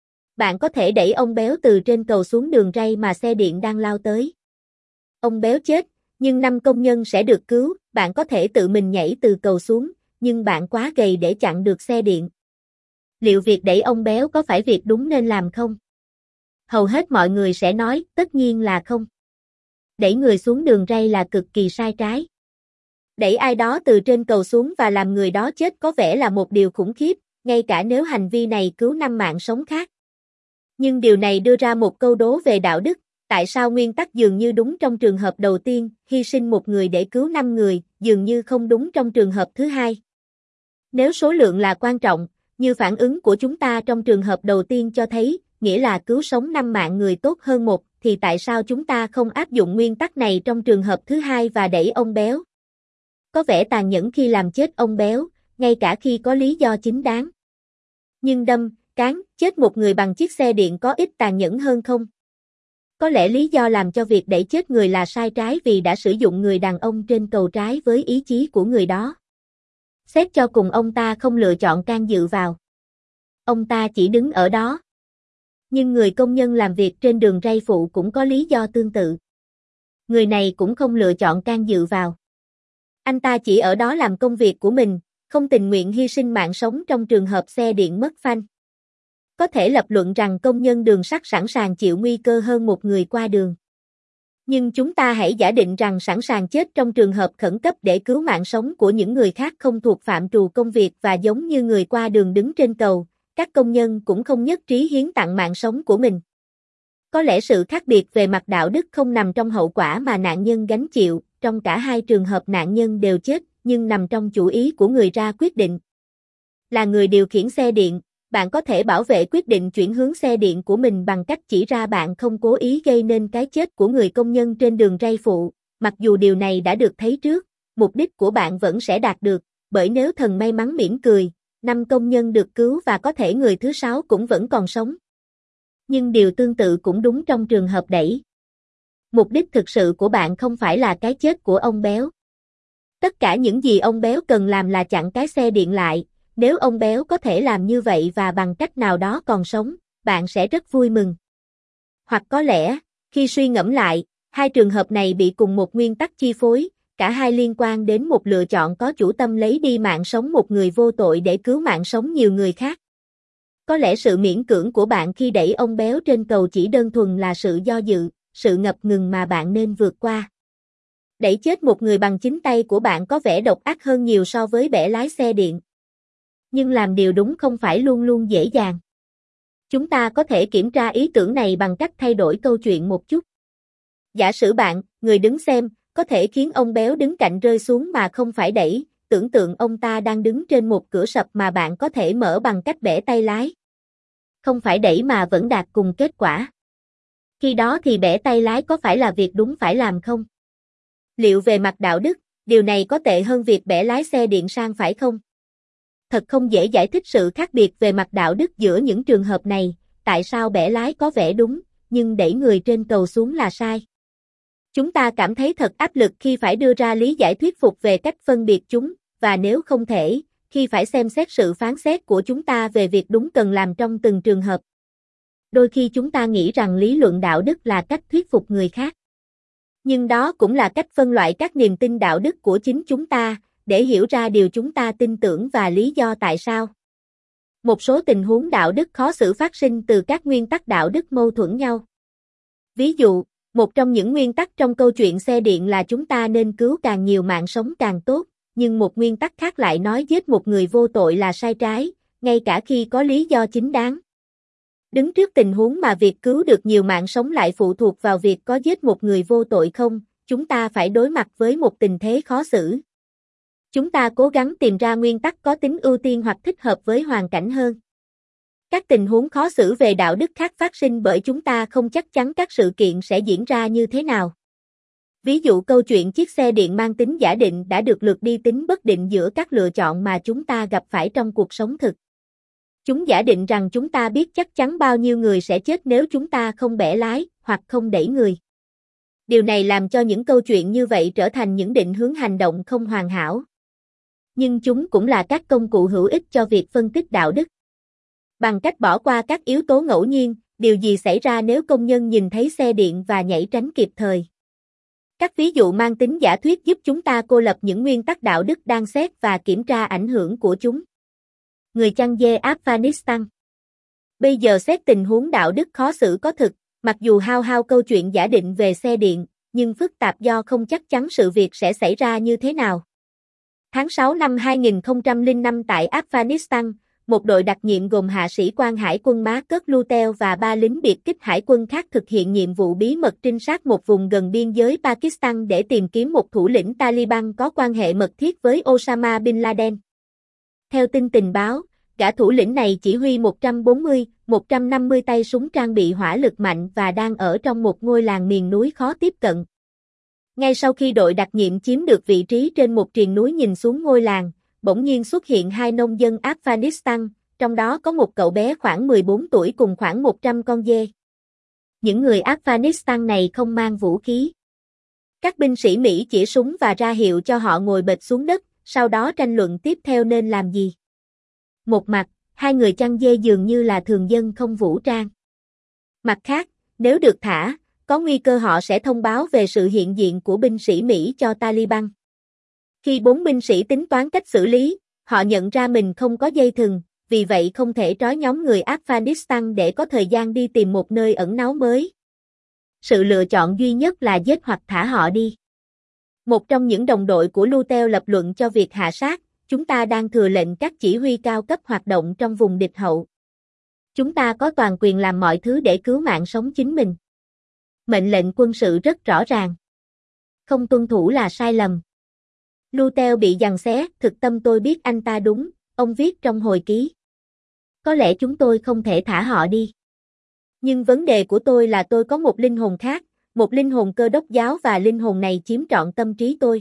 Bạn có thể đẩy ông béo từ trên cầu xuống đường ray mà xe điện đang lao tới. Ông béo chết, nhưng năm công nhân sẽ được cứu, bạn có thể tự mình nhảy từ cầu xuống, nhưng bạn quá gầy để chặn được xe điện. Liệu việc đẩy ông béo có phải việc đúng nên làm không? Hầu hết mọi người sẽ nói, tất nhiên là không. Đẩy người xuống đường ray là cực kỳ sai trái. Đẩy ai đó từ trên cầu xuống và làm người đó chết có vẻ là một điều khủng khiếp, ngay cả nếu hành vi này cứu năm mạng sống khác. Nhưng điều này đưa ra một câu đố về đạo đức, tại sao nguyên tắc dường như đúng trong trường hợp đầu tiên, hy sinh một người để cứu năm người, dường như không đúng trong trường hợp thứ hai. Nếu số lượng là quan trọng, như phản ứng của chúng ta trong trường hợp đầu tiên cho thấy, nghĩa là cứu sống năm mạng người tốt hơn một, thì tại sao chúng ta không áp dụng nguyên tắc này trong trường hợp thứ hai và đẩy ông béo? Có vẻ tàn nhẫn khi làm chết ông béo, ngay cả khi có lý do chính đáng. Nhưng đâm, cán, chết một người bằng chiếc xe điện có ít tàn nhẫn hơn không? Có lẽ lý do làm cho việc đẩy chết người là sai trái vì đã sử dụng người đàn ông trên cầu trái với ý chí của người đó. Xét cho cùng ông ta không lựa chọn can dự vào. Ông ta chỉ đứng ở đó. Nhưng người công nhân làm việc trên đường ray phụ cũng có lý do tương tự. Người này cũng không lựa chọn can dự vào. Anh ta chỉ ở đó làm công việc của mình, không tình nguyện hy sinh mạng sống trong trường hợp xe điện mất phanh. Có thể lập luận rằng công nhân đường sắt sẵn sàng chịu nguy cơ hơn một người qua đường. Nhưng chúng ta hãy giả định rằng sẵn sàng chết trong trường hợp khẩn cấp để cứu mạng sống của những người khác không thuộc phạm trù công việc và giống như người qua đường đứng trên cầu, các công nhân cũng không nhất trí hiến tặng mạng sống của mình. Có lẽ sự khác biệt về mặt đạo đức không nằm trong hậu quả mà nạn nhân gánh chịu, trong cả hai trường hợp nạn nhân đều chết, nhưng nằm trong chủ ý của người ra quyết định. Là người điều khiển xe điện, bạn có thể bảo vệ quyết định chuyển hướng xe điện của mình bằng cách chỉ ra bạn không cố ý gây nên cái chết của người công nhân trên đường ray phụ, mặc dù điều này đã được thấy trước, mục đích của bạn vẫn sẽ đạt được, bởi nếu thần may mắn mỉm cười, năm công nhân được cứu và có thể người thứ sáu cũng vẫn còn sống. Nhưng điều tương tự cũng đúng trong trường hợp đẩy. Mục đích thực sự của bạn không phải là cái chết của ông béo. Tất cả những gì ông béo cần làm là chặn cái xe điện lại, nếu ông béo có thể làm như vậy và bằng cách nào đó còn sống, bạn sẽ rất vui mừng. Hoặc có lẽ, khi suy ngẫm lại, hai trường hợp này bị cùng một nguyên tắc chi phối, cả hai liên quan đến một lựa chọn có chủ tâm lấy đi mạng sống một người vô tội để cứu mạng sống nhiều người khác. Có lẽ sự miễn cưỡng của bạn khi đẩy ông béo trên cầu chỉ đơn thuần là sự do dự, sự ngập ngừng mà bạn nên vượt qua. Đẩy chết một người bằng chính tay của bạn có vẻ độc ác hơn nhiều so với bẻ lái xe điện. Nhưng làm điều đúng không phải luôn luôn dễ dàng. Chúng ta có thể kiểm tra ý tưởng này bằng cách thay đổi câu chuyện một chút. Giả sử bạn, người đứng xem, có thể khiến ông béo đứng cạnh rơi xuống mà không phải đẩy, tưởng tượng ông ta đang đứng trên một cửa sập mà bạn có thể mở bằng cách bẻ tay lái. Không phải đẩy mà vẫn đạt cùng kết quả. Khi đó thì bẻ tay lái có phải là việc đúng phải làm không? Liệu về mặt đạo đức, điều này có tệ hơn việc bẻ lái xe điện sang phải không? Thật không dễ giải thích sự khác biệt về mặt đạo đức giữa những trường hợp này, tại sao bẻ lái có vẻ đúng, nhưng đẩy người trên cầu xuống là sai. Chúng ta cảm thấy thật áp lực khi phải đưa ra lý giải thuyết phục về cách phân biệt chúng, và nếu không thể, khi phải xem xét sự phán xét của chúng ta về việc đúng cần làm trong từng trường hợp. Đôi khi chúng ta nghĩ rằng lý luận đạo đức là cách thuyết phục người khác. Nhưng đó cũng là cách phân loại các niềm tin đạo đức của chính chúng ta, để hiểu ra điều chúng ta tin tưởng và lý do tại sao. Một số tình huống đạo đức khó xử phát sinh từ các nguyên tắc đạo đức mâu thuẫn nhau. Ví dụ, một trong những nguyên tắc trong câu chuyện xe điện là chúng ta nên cứu càng nhiều mạng sống càng tốt, nhưng một nguyên tắc khác lại nói giết một người vô tội là sai trái, ngay cả khi có lý do chính đáng. Đứng trước tình huống mà việc cứu được nhiều mạng sống lại phụ thuộc vào việc có giết một người vô tội không, chúng ta phải đối mặt với một tình thế khó xử. Chúng ta cố gắng tìm ra nguyên tắc có tính ưu tiên hoặc thích hợp với hoàn cảnh hơn. Các tình huống khó xử về đạo đức khác phát sinh bởi chúng ta không chắc chắn các sự kiện sẽ diễn ra như thế nào. Ví dụ câu chuyện chiếc xe điện mang tính giả định đã được lược đi tính bất định giữa các lựa chọn mà chúng ta gặp phải trong cuộc sống thực. Chúng giả định rằng chúng ta biết chắc chắn bao nhiêu người sẽ chết nếu chúng ta không bẻ lái, hoặc không đẩy người. Điều này làm cho những câu chuyện như vậy trở thành những định hướng hành động không hoàn hảo. Nhưng chúng cũng là các công cụ hữu ích cho việc phân tích đạo đức. Bằng cách bỏ qua các yếu tố ngẫu nhiên, điều gì xảy ra nếu công nhân nhìn thấy xe điện và nhảy tránh kịp thời? Các ví dụ mang tính giả thuyết giúp chúng ta cô lập những nguyên tắc đạo đức đang xét và kiểm tra ảnh hưởng của chúng. Người chăn dê Afghanistan. Bây giờ xét tình huống đạo đức khó xử có thực, mặc dù hao hao câu chuyện giả định về xe điện, nhưng phức tạp do không chắc chắn sự việc sẽ xảy ra như thế nào. Tháng sáu năm hai nghìn không trăm lẻ năm tại Afghanistan, một đội đặc nhiệm gồm hạ sĩ quan hải quân Marcus Luttrell và ba lính biệt kích hải quân khác thực hiện nhiệm vụ bí mật trinh sát một vùng gần biên giới Pakistan để tìm kiếm một thủ lĩnh Taliban có quan hệ mật thiết với Osama Bin Laden. Theo tin tình báo, gã thủ lĩnh này chỉ huy một trăm bốn mươi, một trăm năm mươi tay súng trang bị hỏa lực mạnh và đang ở trong một ngôi làng miền núi khó tiếp cận. Ngay sau khi đội đặc nhiệm chiếm được vị trí trên một triền núi nhìn xuống ngôi làng, bỗng nhiên xuất hiện hai nông dân Afghanistan, trong đó có một cậu bé khoảng mười bốn tuổi cùng khoảng một trăm con dê. Những người Afghanistan này không mang vũ khí. Các binh sĩ Mỹ chỉ súng và ra hiệu cho họ ngồi bệt xuống đất, sau đó tranh luận tiếp theo nên làm gì. Một mặt, hai người chăn dê dường như là thường dân không vũ trang. Mặt khác, nếu được thả, có nguy cơ họ sẽ thông báo về sự hiện diện của binh sĩ Mỹ cho Taliban. Khi bốn binh sĩ tính toán cách xử lý, họ nhận ra mình không có dây thừng, vì vậy không thể trói nhóm người Afghanistan để có thời gian đi tìm một nơi ẩn náu mới. Sự lựa chọn duy nhất là giết hoặc thả họ đi. Một trong những đồng đội của Luttrell lập luận cho việc hạ sát, chúng ta đang thừa lệnh các chỉ huy cao cấp hoạt động trong vùng địch hậu. Chúng ta có toàn quyền làm mọi thứ để cứu mạng sống chính mình. Mệnh lệnh quân sự rất rõ ràng. Không tuân thủ là sai lầm. Luttrell bị giằng xé, thực tâm tôi biết anh ta đúng, ông viết trong hồi ký. Có lẽ chúng tôi không thể thả họ đi. Nhưng vấn đề của tôi là tôi có một linh hồn khác, một linh hồn Cơ Đốc giáo và linh hồn này chiếm trọn tâm trí tôi.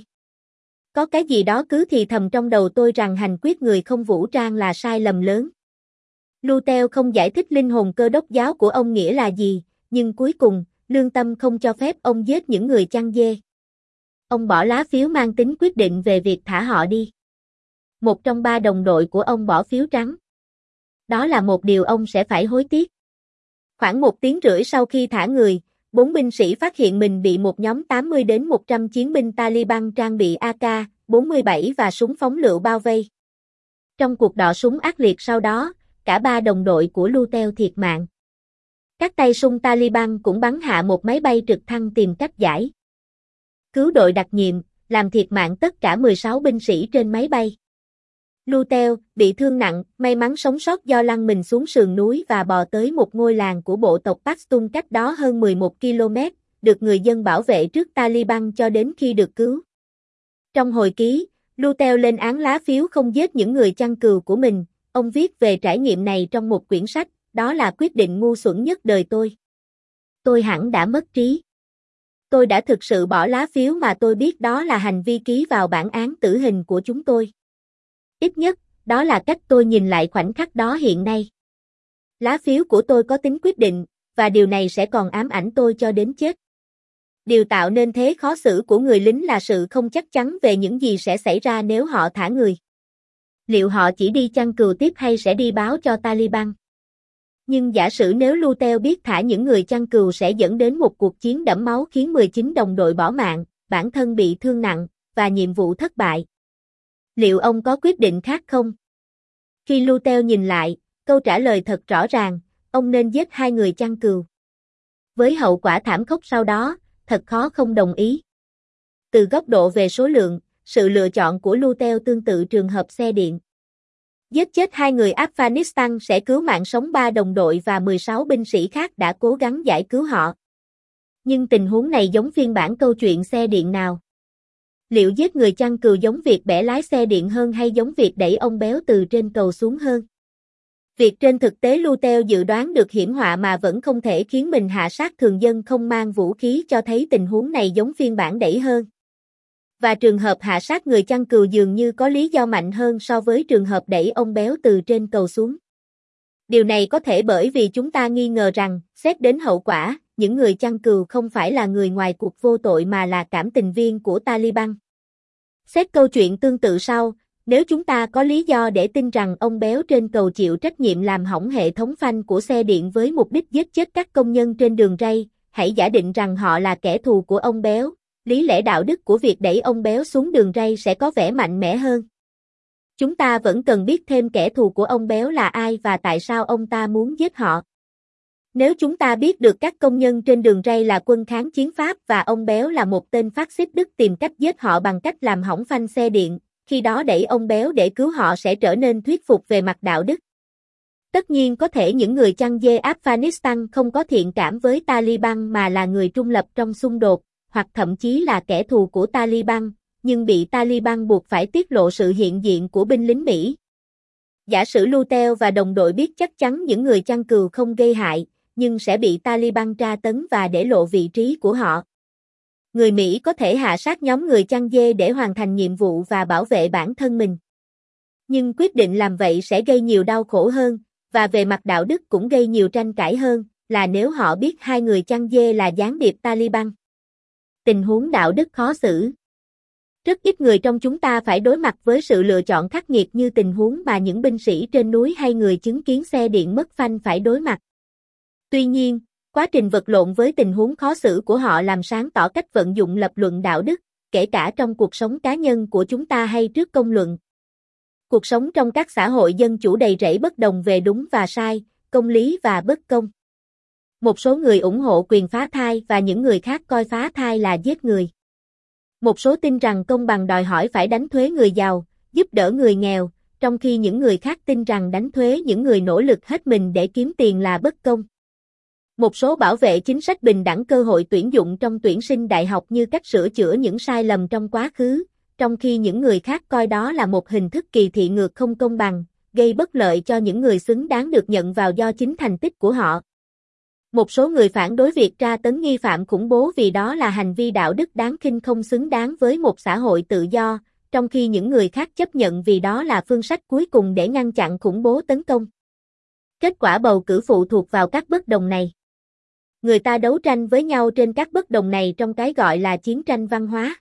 Có cái gì đó cứ thì thầm trong đầu tôi rằng hành quyết người không vũ trang là sai lầm lớn. Luttrell không giải thích linh hồn Cơ Đốc giáo của ông nghĩa là gì, nhưng cuối cùng, lương tâm không cho phép ông giết những người chăn dê. Ông bỏ lá phiếu mang tính quyết định về việc thả họ đi. Một trong ba đồng đội của ông bỏ phiếu trắng. Đó là một điều ông sẽ phải hối tiếc. Khoảng một tiếng rưỡi sau khi thả người, bốn binh sĩ phát hiện mình bị một nhóm tám mươi đến một trăm chiến binh Taliban trang bị A K bốn mươi bảy và súng phóng lựu bao vây. Trong cuộc đọ súng ác liệt sau đó, cả ba đồng đội của Luttrell thiệt mạng. Các tay súng Taliban cũng bắn hạ một máy bay trực thăng tìm cách giải cứu đội đặc nhiệm, làm thiệt mạng tất cả mười sáu binh sĩ trên máy bay. Luttrell bị thương nặng, may mắn sống sót do lăn mình xuống sườn núi và bò tới một ngôi làng của bộ tộc Pashtun cách đó hơn mười một ki lô mét, được người dân bảo vệ trước Taliban cho đến khi được cứu. Trong hồi ký, Luttrell lên án lá phiếu không giết những người chăn cừu của mình, ông viết về trải nghiệm này trong một quyển sách, đó là quyết định ngu xuẩn nhất đời tôi. Tôi hẳn đã mất trí. Tôi đã thực sự bỏ lá phiếu mà tôi biết đó là hành vi ký vào bản án tử hình của chúng tôi. Ít nhất, đó là cách tôi nhìn lại khoảnh khắc đó hiện nay. Lá phiếu của tôi có tính quyết định, và điều này sẽ còn ám ảnh tôi cho đến chết. Điều tạo nên thế khó xử của người lính là sự không chắc chắn về những gì sẽ xảy ra nếu họ thả người. Liệu họ chỉ đi chăn cừu tiếp hay sẽ đi báo cho Taliban? Nhưng giả sử nếu Lutel biết thả những người chăn cừu sẽ dẫn đến một cuộc chiến đẫm máu khiến mười chín đồng đội bỏ mạng, bản thân bị thương nặng, và nhiệm vụ thất bại. Liệu ông có quyết định khác không? Khi Lutel nhìn lại, câu trả lời thật rõ ràng, ông nên giết hai người chăn cừu. Với hậu quả thảm khốc sau đó, thật khó không đồng ý. Từ góc độ về số lượng, sự lựa chọn của Lutel tương tự trường hợp xe điện. Giết chết hai người Afghanistan sẽ cứu mạng sống ba đồng đội và mười sáu binh sĩ khác đã cố gắng giải cứu họ. Nhưng tình huống này giống phiên bản câu chuyện xe điện nào? Liệu giết người chăn cừu giống việc bẻ lái xe điện hơn hay giống việc đẩy ông béo từ trên cầu xuống hơn? Việc trên thực tế Lutel dự đoán được hiểm họa mà vẫn không thể khiến mình hạ sát thường dân không mang vũ khí cho thấy tình huống này giống phiên bản đẩy hơn. Và trường hợp hạ sát người chăn cừu dường như có lý do mạnh hơn so với trường hợp đẩy ông béo từ trên cầu xuống. Điều này có thể bởi vì chúng ta nghi ngờ rằng, xét đến hậu quả, những người chăn cừu không phải là người ngoài cuộc vô tội mà là cảm tình viên của Taliban. Xét câu chuyện tương tự sau, nếu chúng ta có lý do để tin rằng ông béo trên cầu chịu trách nhiệm làm hỏng hệ thống phanh của xe điện với mục đích giết chết các công nhân trên đường ray, hãy giả định rằng họ là kẻ thù của ông béo, lý lẽ đạo đức của việc đẩy ông béo xuống đường ray sẽ có vẻ mạnh mẽ hơn. Chúng ta vẫn cần biết thêm kẻ thù của ông béo là ai và tại sao ông ta muốn giết họ. Nếu chúng ta biết được các công nhân trên đường ray là quân kháng chiến Pháp và ông béo là một tên phát xít Đức tìm cách giết họ bằng cách làm hỏng phanh xe điện, khi đó đẩy ông béo để cứu họ sẽ trở nên thuyết phục về mặt đạo đức. Tất nhiên có thể những người chăn dê Afghanistan không có thiện cảm với Taliban mà là người trung lập trong xung đột, hoặc thậm chí là kẻ thù của Taliban, nhưng bị Taliban buộc phải tiết lộ sự hiện diện của binh lính Mỹ. Giả sử Lutel và đồng đội biết chắc chắn những người chăn cừu không gây hại, nhưng sẽ bị Taliban tra tấn và để lộ vị trí của họ. Người Mỹ có thể hạ sát nhóm người chăn dê để hoàn thành nhiệm vụ và bảo vệ bản thân mình. Nhưng quyết định làm vậy sẽ gây nhiều đau khổ hơn, và về mặt đạo đức cũng gây nhiều tranh cãi hơn, là nếu họ biết hai người chăn dê là gián điệp Taliban. Tình huống đạo đức khó xử. Rất ít người trong chúng ta phải đối mặt với sự lựa chọn khắc nghiệt như tình huống mà những binh sĩ trên núi hay người chứng kiến xe điện mất phanh phải đối mặt. Tuy nhiên, quá trình vật lộn với tình huống khó xử của họ làm sáng tỏ cách vận dụng lập luận đạo đức, kể cả trong cuộc sống cá nhân của chúng ta hay trước công luận. Cuộc sống trong các xã hội dân chủ đầy rẫy bất đồng về đúng và sai, công lý và bất công. Một số người ủng hộ quyền phá thai và những người khác coi phá thai là giết người. Một số tin rằng công bằng đòi hỏi phải đánh thuế người giàu, giúp đỡ người nghèo, trong khi những người khác tin rằng đánh thuế những người nỗ lực hết mình để kiếm tiền là bất công. Một số bảo vệ chính sách bình đẳng cơ hội tuyển dụng trong tuyển sinh đại học như cách sửa chữa những sai lầm trong quá khứ, trong khi những người khác coi đó là một hình thức kỳ thị ngược không công bằng, gây bất lợi cho những người xứng đáng được nhận vào do chính thành tích của họ. Một số người phản đối việc tra tấn nghi phạm khủng bố vì đó là hành vi đạo đức đáng khinh không xứng đáng với một xã hội tự do, trong khi những người khác chấp nhận vì đó là phương sách cuối cùng để ngăn chặn khủng bố tấn công. Kết quả bầu cử phụ thuộc vào các bất đồng này. Người ta đấu tranh với nhau trên các bất đồng này trong cái gọi là chiến tranh văn hóa.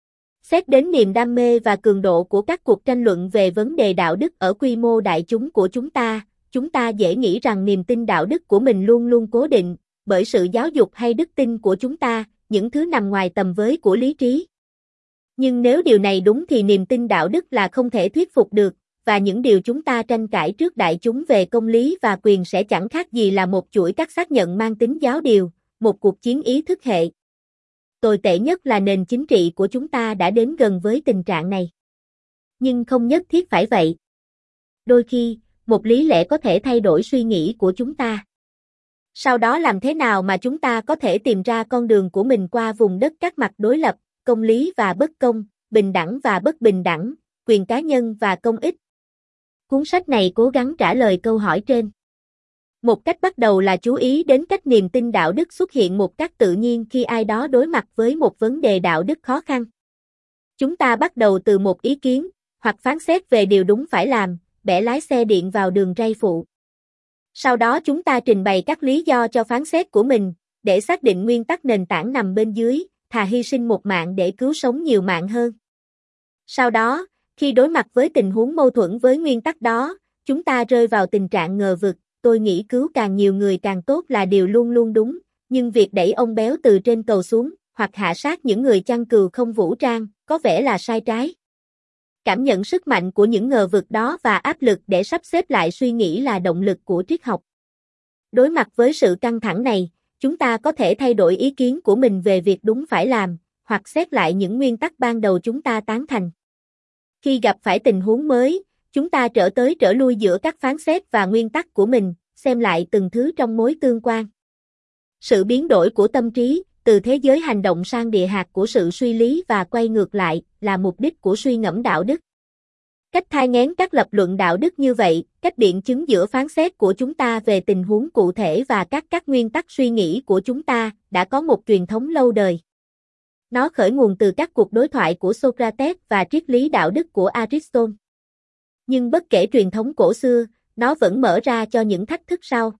Xét đến niềm đam mê và cường độ của các cuộc tranh luận về vấn đề đạo đức ở quy mô đại chúng của chúng ta, chúng ta dễ nghĩ rằng niềm tin đạo đức của mình luôn luôn cố định, bởi sự giáo dục hay đức tin của chúng ta, những thứ nằm ngoài tầm với của lý trí. Nhưng nếu điều này đúng thì niềm tin đạo đức là không thể thuyết phục được, và những điều chúng ta tranh cãi trước đại chúng về công lý và quyền sẽ chẳng khác gì là một chuỗi các xác nhận mang tính giáo điều, một cuộc chiến ý thức hệ. Tồi tệ nhất là nền chính trị của chúng ta đã đến gần với tình trạng này. Nhưng không nhất thiết phải vậy. Đôi khi, một lý lẽ có thể thay đổi suy nghĩ của chúng ta. Sau đó làm thế nào mà chúng ta có thể tìm ra con đường của mình qua vùng đất các mặt đối lập, công lý và bất công, bình đẳng và bất bình đẳng, quyền cá nhân và công ích? Cuốn sách này cố gắng trả lời câu hỏi trên. Một cách bắt đầu là chú ý đến cách niềm tin đạo đức xuất hiện một cách tự nhiên khi ai đó đối mặt với một vấn đề đạo đức khó khăn. Chúng ta bắt đầu từ một ý kiến, hoặc phán xét về điều đúng phải làm, bẻ lái xe điện vào đường ray phụ. Sau đó chúng ta trình bày các lý do cho phán xét của mình, để xác định nguyên tắc nền tảng nằm bên dưới, thà hy sinh một mạng để cứu sống nhiều mạng hơn. Sau đó, khi đối mặt với tình huống mâu thuẫn với nguyên tắc đó, chúng ta rơi vào tình trạng ngờ vực, tôi nghĩ cứu càng nhiều người càng tốt là điều luôn luôn đúng, nhưng việc đẩy ông béo từ trên cầu xuống, hoặc hạ sát những người chăn cừu không vũ trang, có vẻ là sai trái. Cảm nhận sức mạnh của những ngờ vực đó và áp lực để sắp xếp lại suy nghĩ là động lực của triết học. Đối mặt với sự căng thẳng này, chúng ta có thể thay đổi ý kiến của mình về việc đúng phải làm, hoặc xét lại những nguyên tắc ban đầu chúng ta tán thành. Khi gặp phải tình huống mới, chúng ta trở tới trở lui giữa các phán xét và nguyên tắc của mình, xem lại từng thứ trong mối tương quan. Sự biến đổi của tâm trí, từ thế giới hành động sang địa hạt của sự suy lý và quay ngược lại, là mục đích của suy ngẫm đạo đức. Cách thai nghén các lập luận đạo đức như vậy, cách biện chứng giữa phán xét của chúng ta về tình huống cụ thể và các các nguyên tắc suy nghĩ của chúng ta, đã có một truyền thống lâu đời. Nó khởi nguồn từ các cuộc đối thoại của Socrates và triết lý đạo đức của Aristotle. Nhưng bất kể truyền thống cổ xưa, nó vẫn mở ra cho những thách thức sau.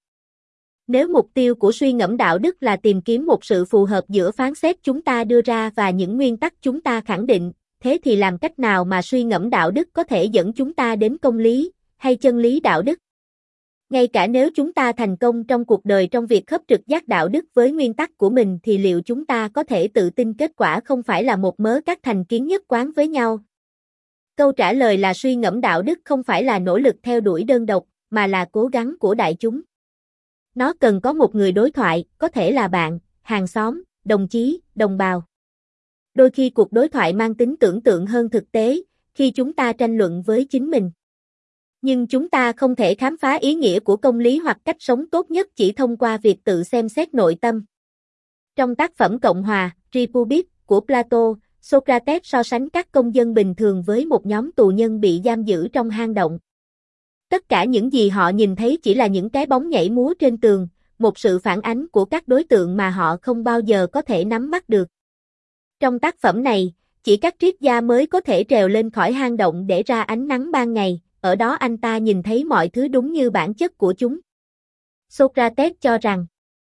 Nếu mục tiêu của suy ngẫm đạo đức là tìm kiếm một sự phù hợp giữa phán xét chúng ta đưa ra và những nguyên tắc chúng ta khẳng định, thế thì làm cách nào mà suy ngẫm đạo đức có thể dẫn chúng ta đến công lý, hay chân lý đạo đức? Ngay cả nếu chúng ta thành công trong cuộc đời trong việc khớp trực giác đạo đức với nguyên tắc của mình thì liệu chúng ta có thể tự tin kết quả không phải là một mớ các thành kiến nhất quán với nhau? Câu trả lời là suy ngẫm đạo đức không phải là nỗ lực theo đuổi đơn độc, mà là cố gắng của đại chúng. Nó cần có một người đối thoại, có thể là bạn, hàng xóm, đồng chí, đồng bào. Đôi khi cuộc đối thoại mang tính tưởng tượng hơn thực tế, khi chúng ta tranh luận với chính mình. Nhưng chúng ta không thể khám phá ý nghĩa của công lý hoặc cách sống tốt nhất chỉ thông qua việc tự xem xét nội tâm. Trong tác phẩm Cộng hòa, Republic, của Plato, Socrates so sánh các công dân bình thường với một nhóm tù nhân bị giam giữ trong hang động. Tất cả những gì họ nhìn thấy chỉ là những cái bóng nhảy múa trên tường, một sự phản ánh của các đối tượng mà họ không bao giờ có thể nắm bắt được. Trong tác phẩm này, chỉ các triết gia mới có thể trèo lên khỏi hang động để ra ánh nắng ban ngày, ở đó anh ta nhìn thấy mọi thứ đúng như bản chất của chúng. Socrates cho rằng,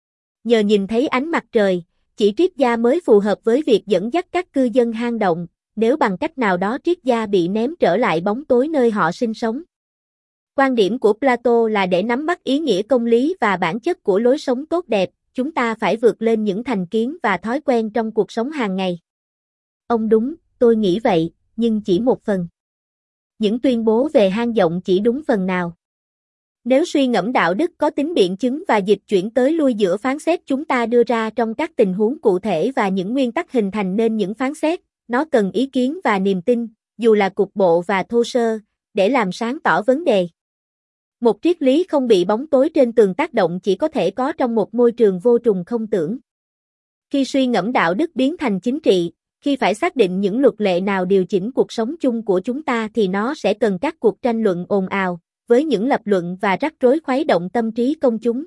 nhờ nhìn thấy ánh mặt trời, chỉ triết gia mới phù hợp với việc dẫn dắt các cư dân hang động, nếu bằng cách nào đó triết gia bị ném trở lại bóng tối nơi họ sinh sống. Quan điểm của Plato là để nắm bắt ý nghĩa công lý và bản chất của lối sống tốt đẹp, chúng ta phải vượt lên những thành kiến và thói quen trong cuộc sống hàng ngày. Ông đúng, tôi nghĩ vậy, nhưng chỉ một phần. Những tuyên bố về hang động chỉ đúng phần nào. Nếu suy ngẫm đạo đức có tính biện chứng và dịch chuyển tới lui giữa phán xét chúng ta đưa ra trong các tình huống cụ thể và những nguyên tắc hình thành nên những phán xét, nó cần ý kiến và niềm tin, dù là cục bộ và thô sơ, để làm sáng tỏ vấn đề. Một triết lý không bị bóng tối trên tường tác động chỉ có thể có trong một môi trường vô trùng không tưởng. Khi suy ngẫm đạo đức biến thành chính trị, khi phải xác định những luật lệ nào điều chỉnh cuộc sống chung của chúng ta thì nó sẽ cần các cuộc tranh luận ồn ào, với những lập luận và rắc rối khuấy động tâm trí công chúng.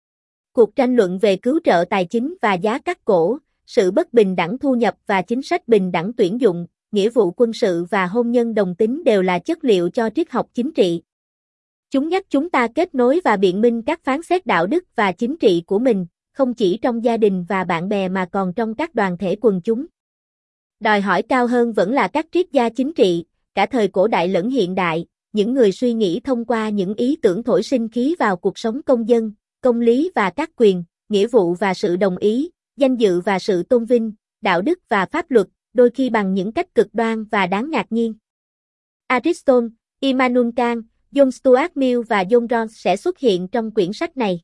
Cuộc tranh luận về cứu trợ tài chính và giá cắt cổ, sự bất bình đẳng thu nhập và chính sách bình đẳng tuyển dụng, nghĩa vụ quân sự và hôn nhân đồng tính đều là chất liệu cho triết học chính trị. Chúng nhắc chúng ta kết nối và biện minh các phán xét đạo đức và chính trị của mình, không chỉ trong gia đình và bạn bè mà còn trong các đoàn thể quần chúng. Đòi hỏi cao hơn vẫn là các triết gia chính trị, cả thời cổ đại lẫn hiện đại, những người suy nghĩ thông qua những ý tưởng thổi sinh khí vào cuộc sống công dân, công lý và các quyền, nghĩa vụ và sự đồng ý, danh dự và sự tôn vinh, đạo đức và pháp luật, đôi khi bằng những cách cực đoan và đáng ngạc nhiên. Aristotle, Immanuel Kant, John Stuart Mill và John Rawls sẽ xuất hiện trong quyển sách này.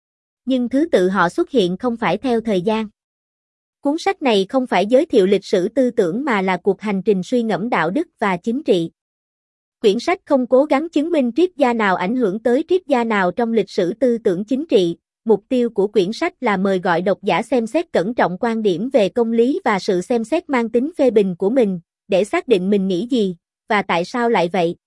Nhưng thứ tự họ xuất hiện không phải theo thời gian. Cuốn sách này không phải giới thiệu lịch sử tư tưởng mà là cuộc hành trình suy ngẫm đạo đức và chính trị. Quyển sách không cố gắng chứng minh triết gia nào ảnh hưởng tới triết gia nào trong lịch sử tư tưởng chính trị. Mục tiêu của quyển sách là mời gọi độc giả xem xét cẩn trọng quan điểm về công lý và sự xem xét mang tính phê bình của mình, để xác định mình nghĩ gì, và tại sao lại vậy.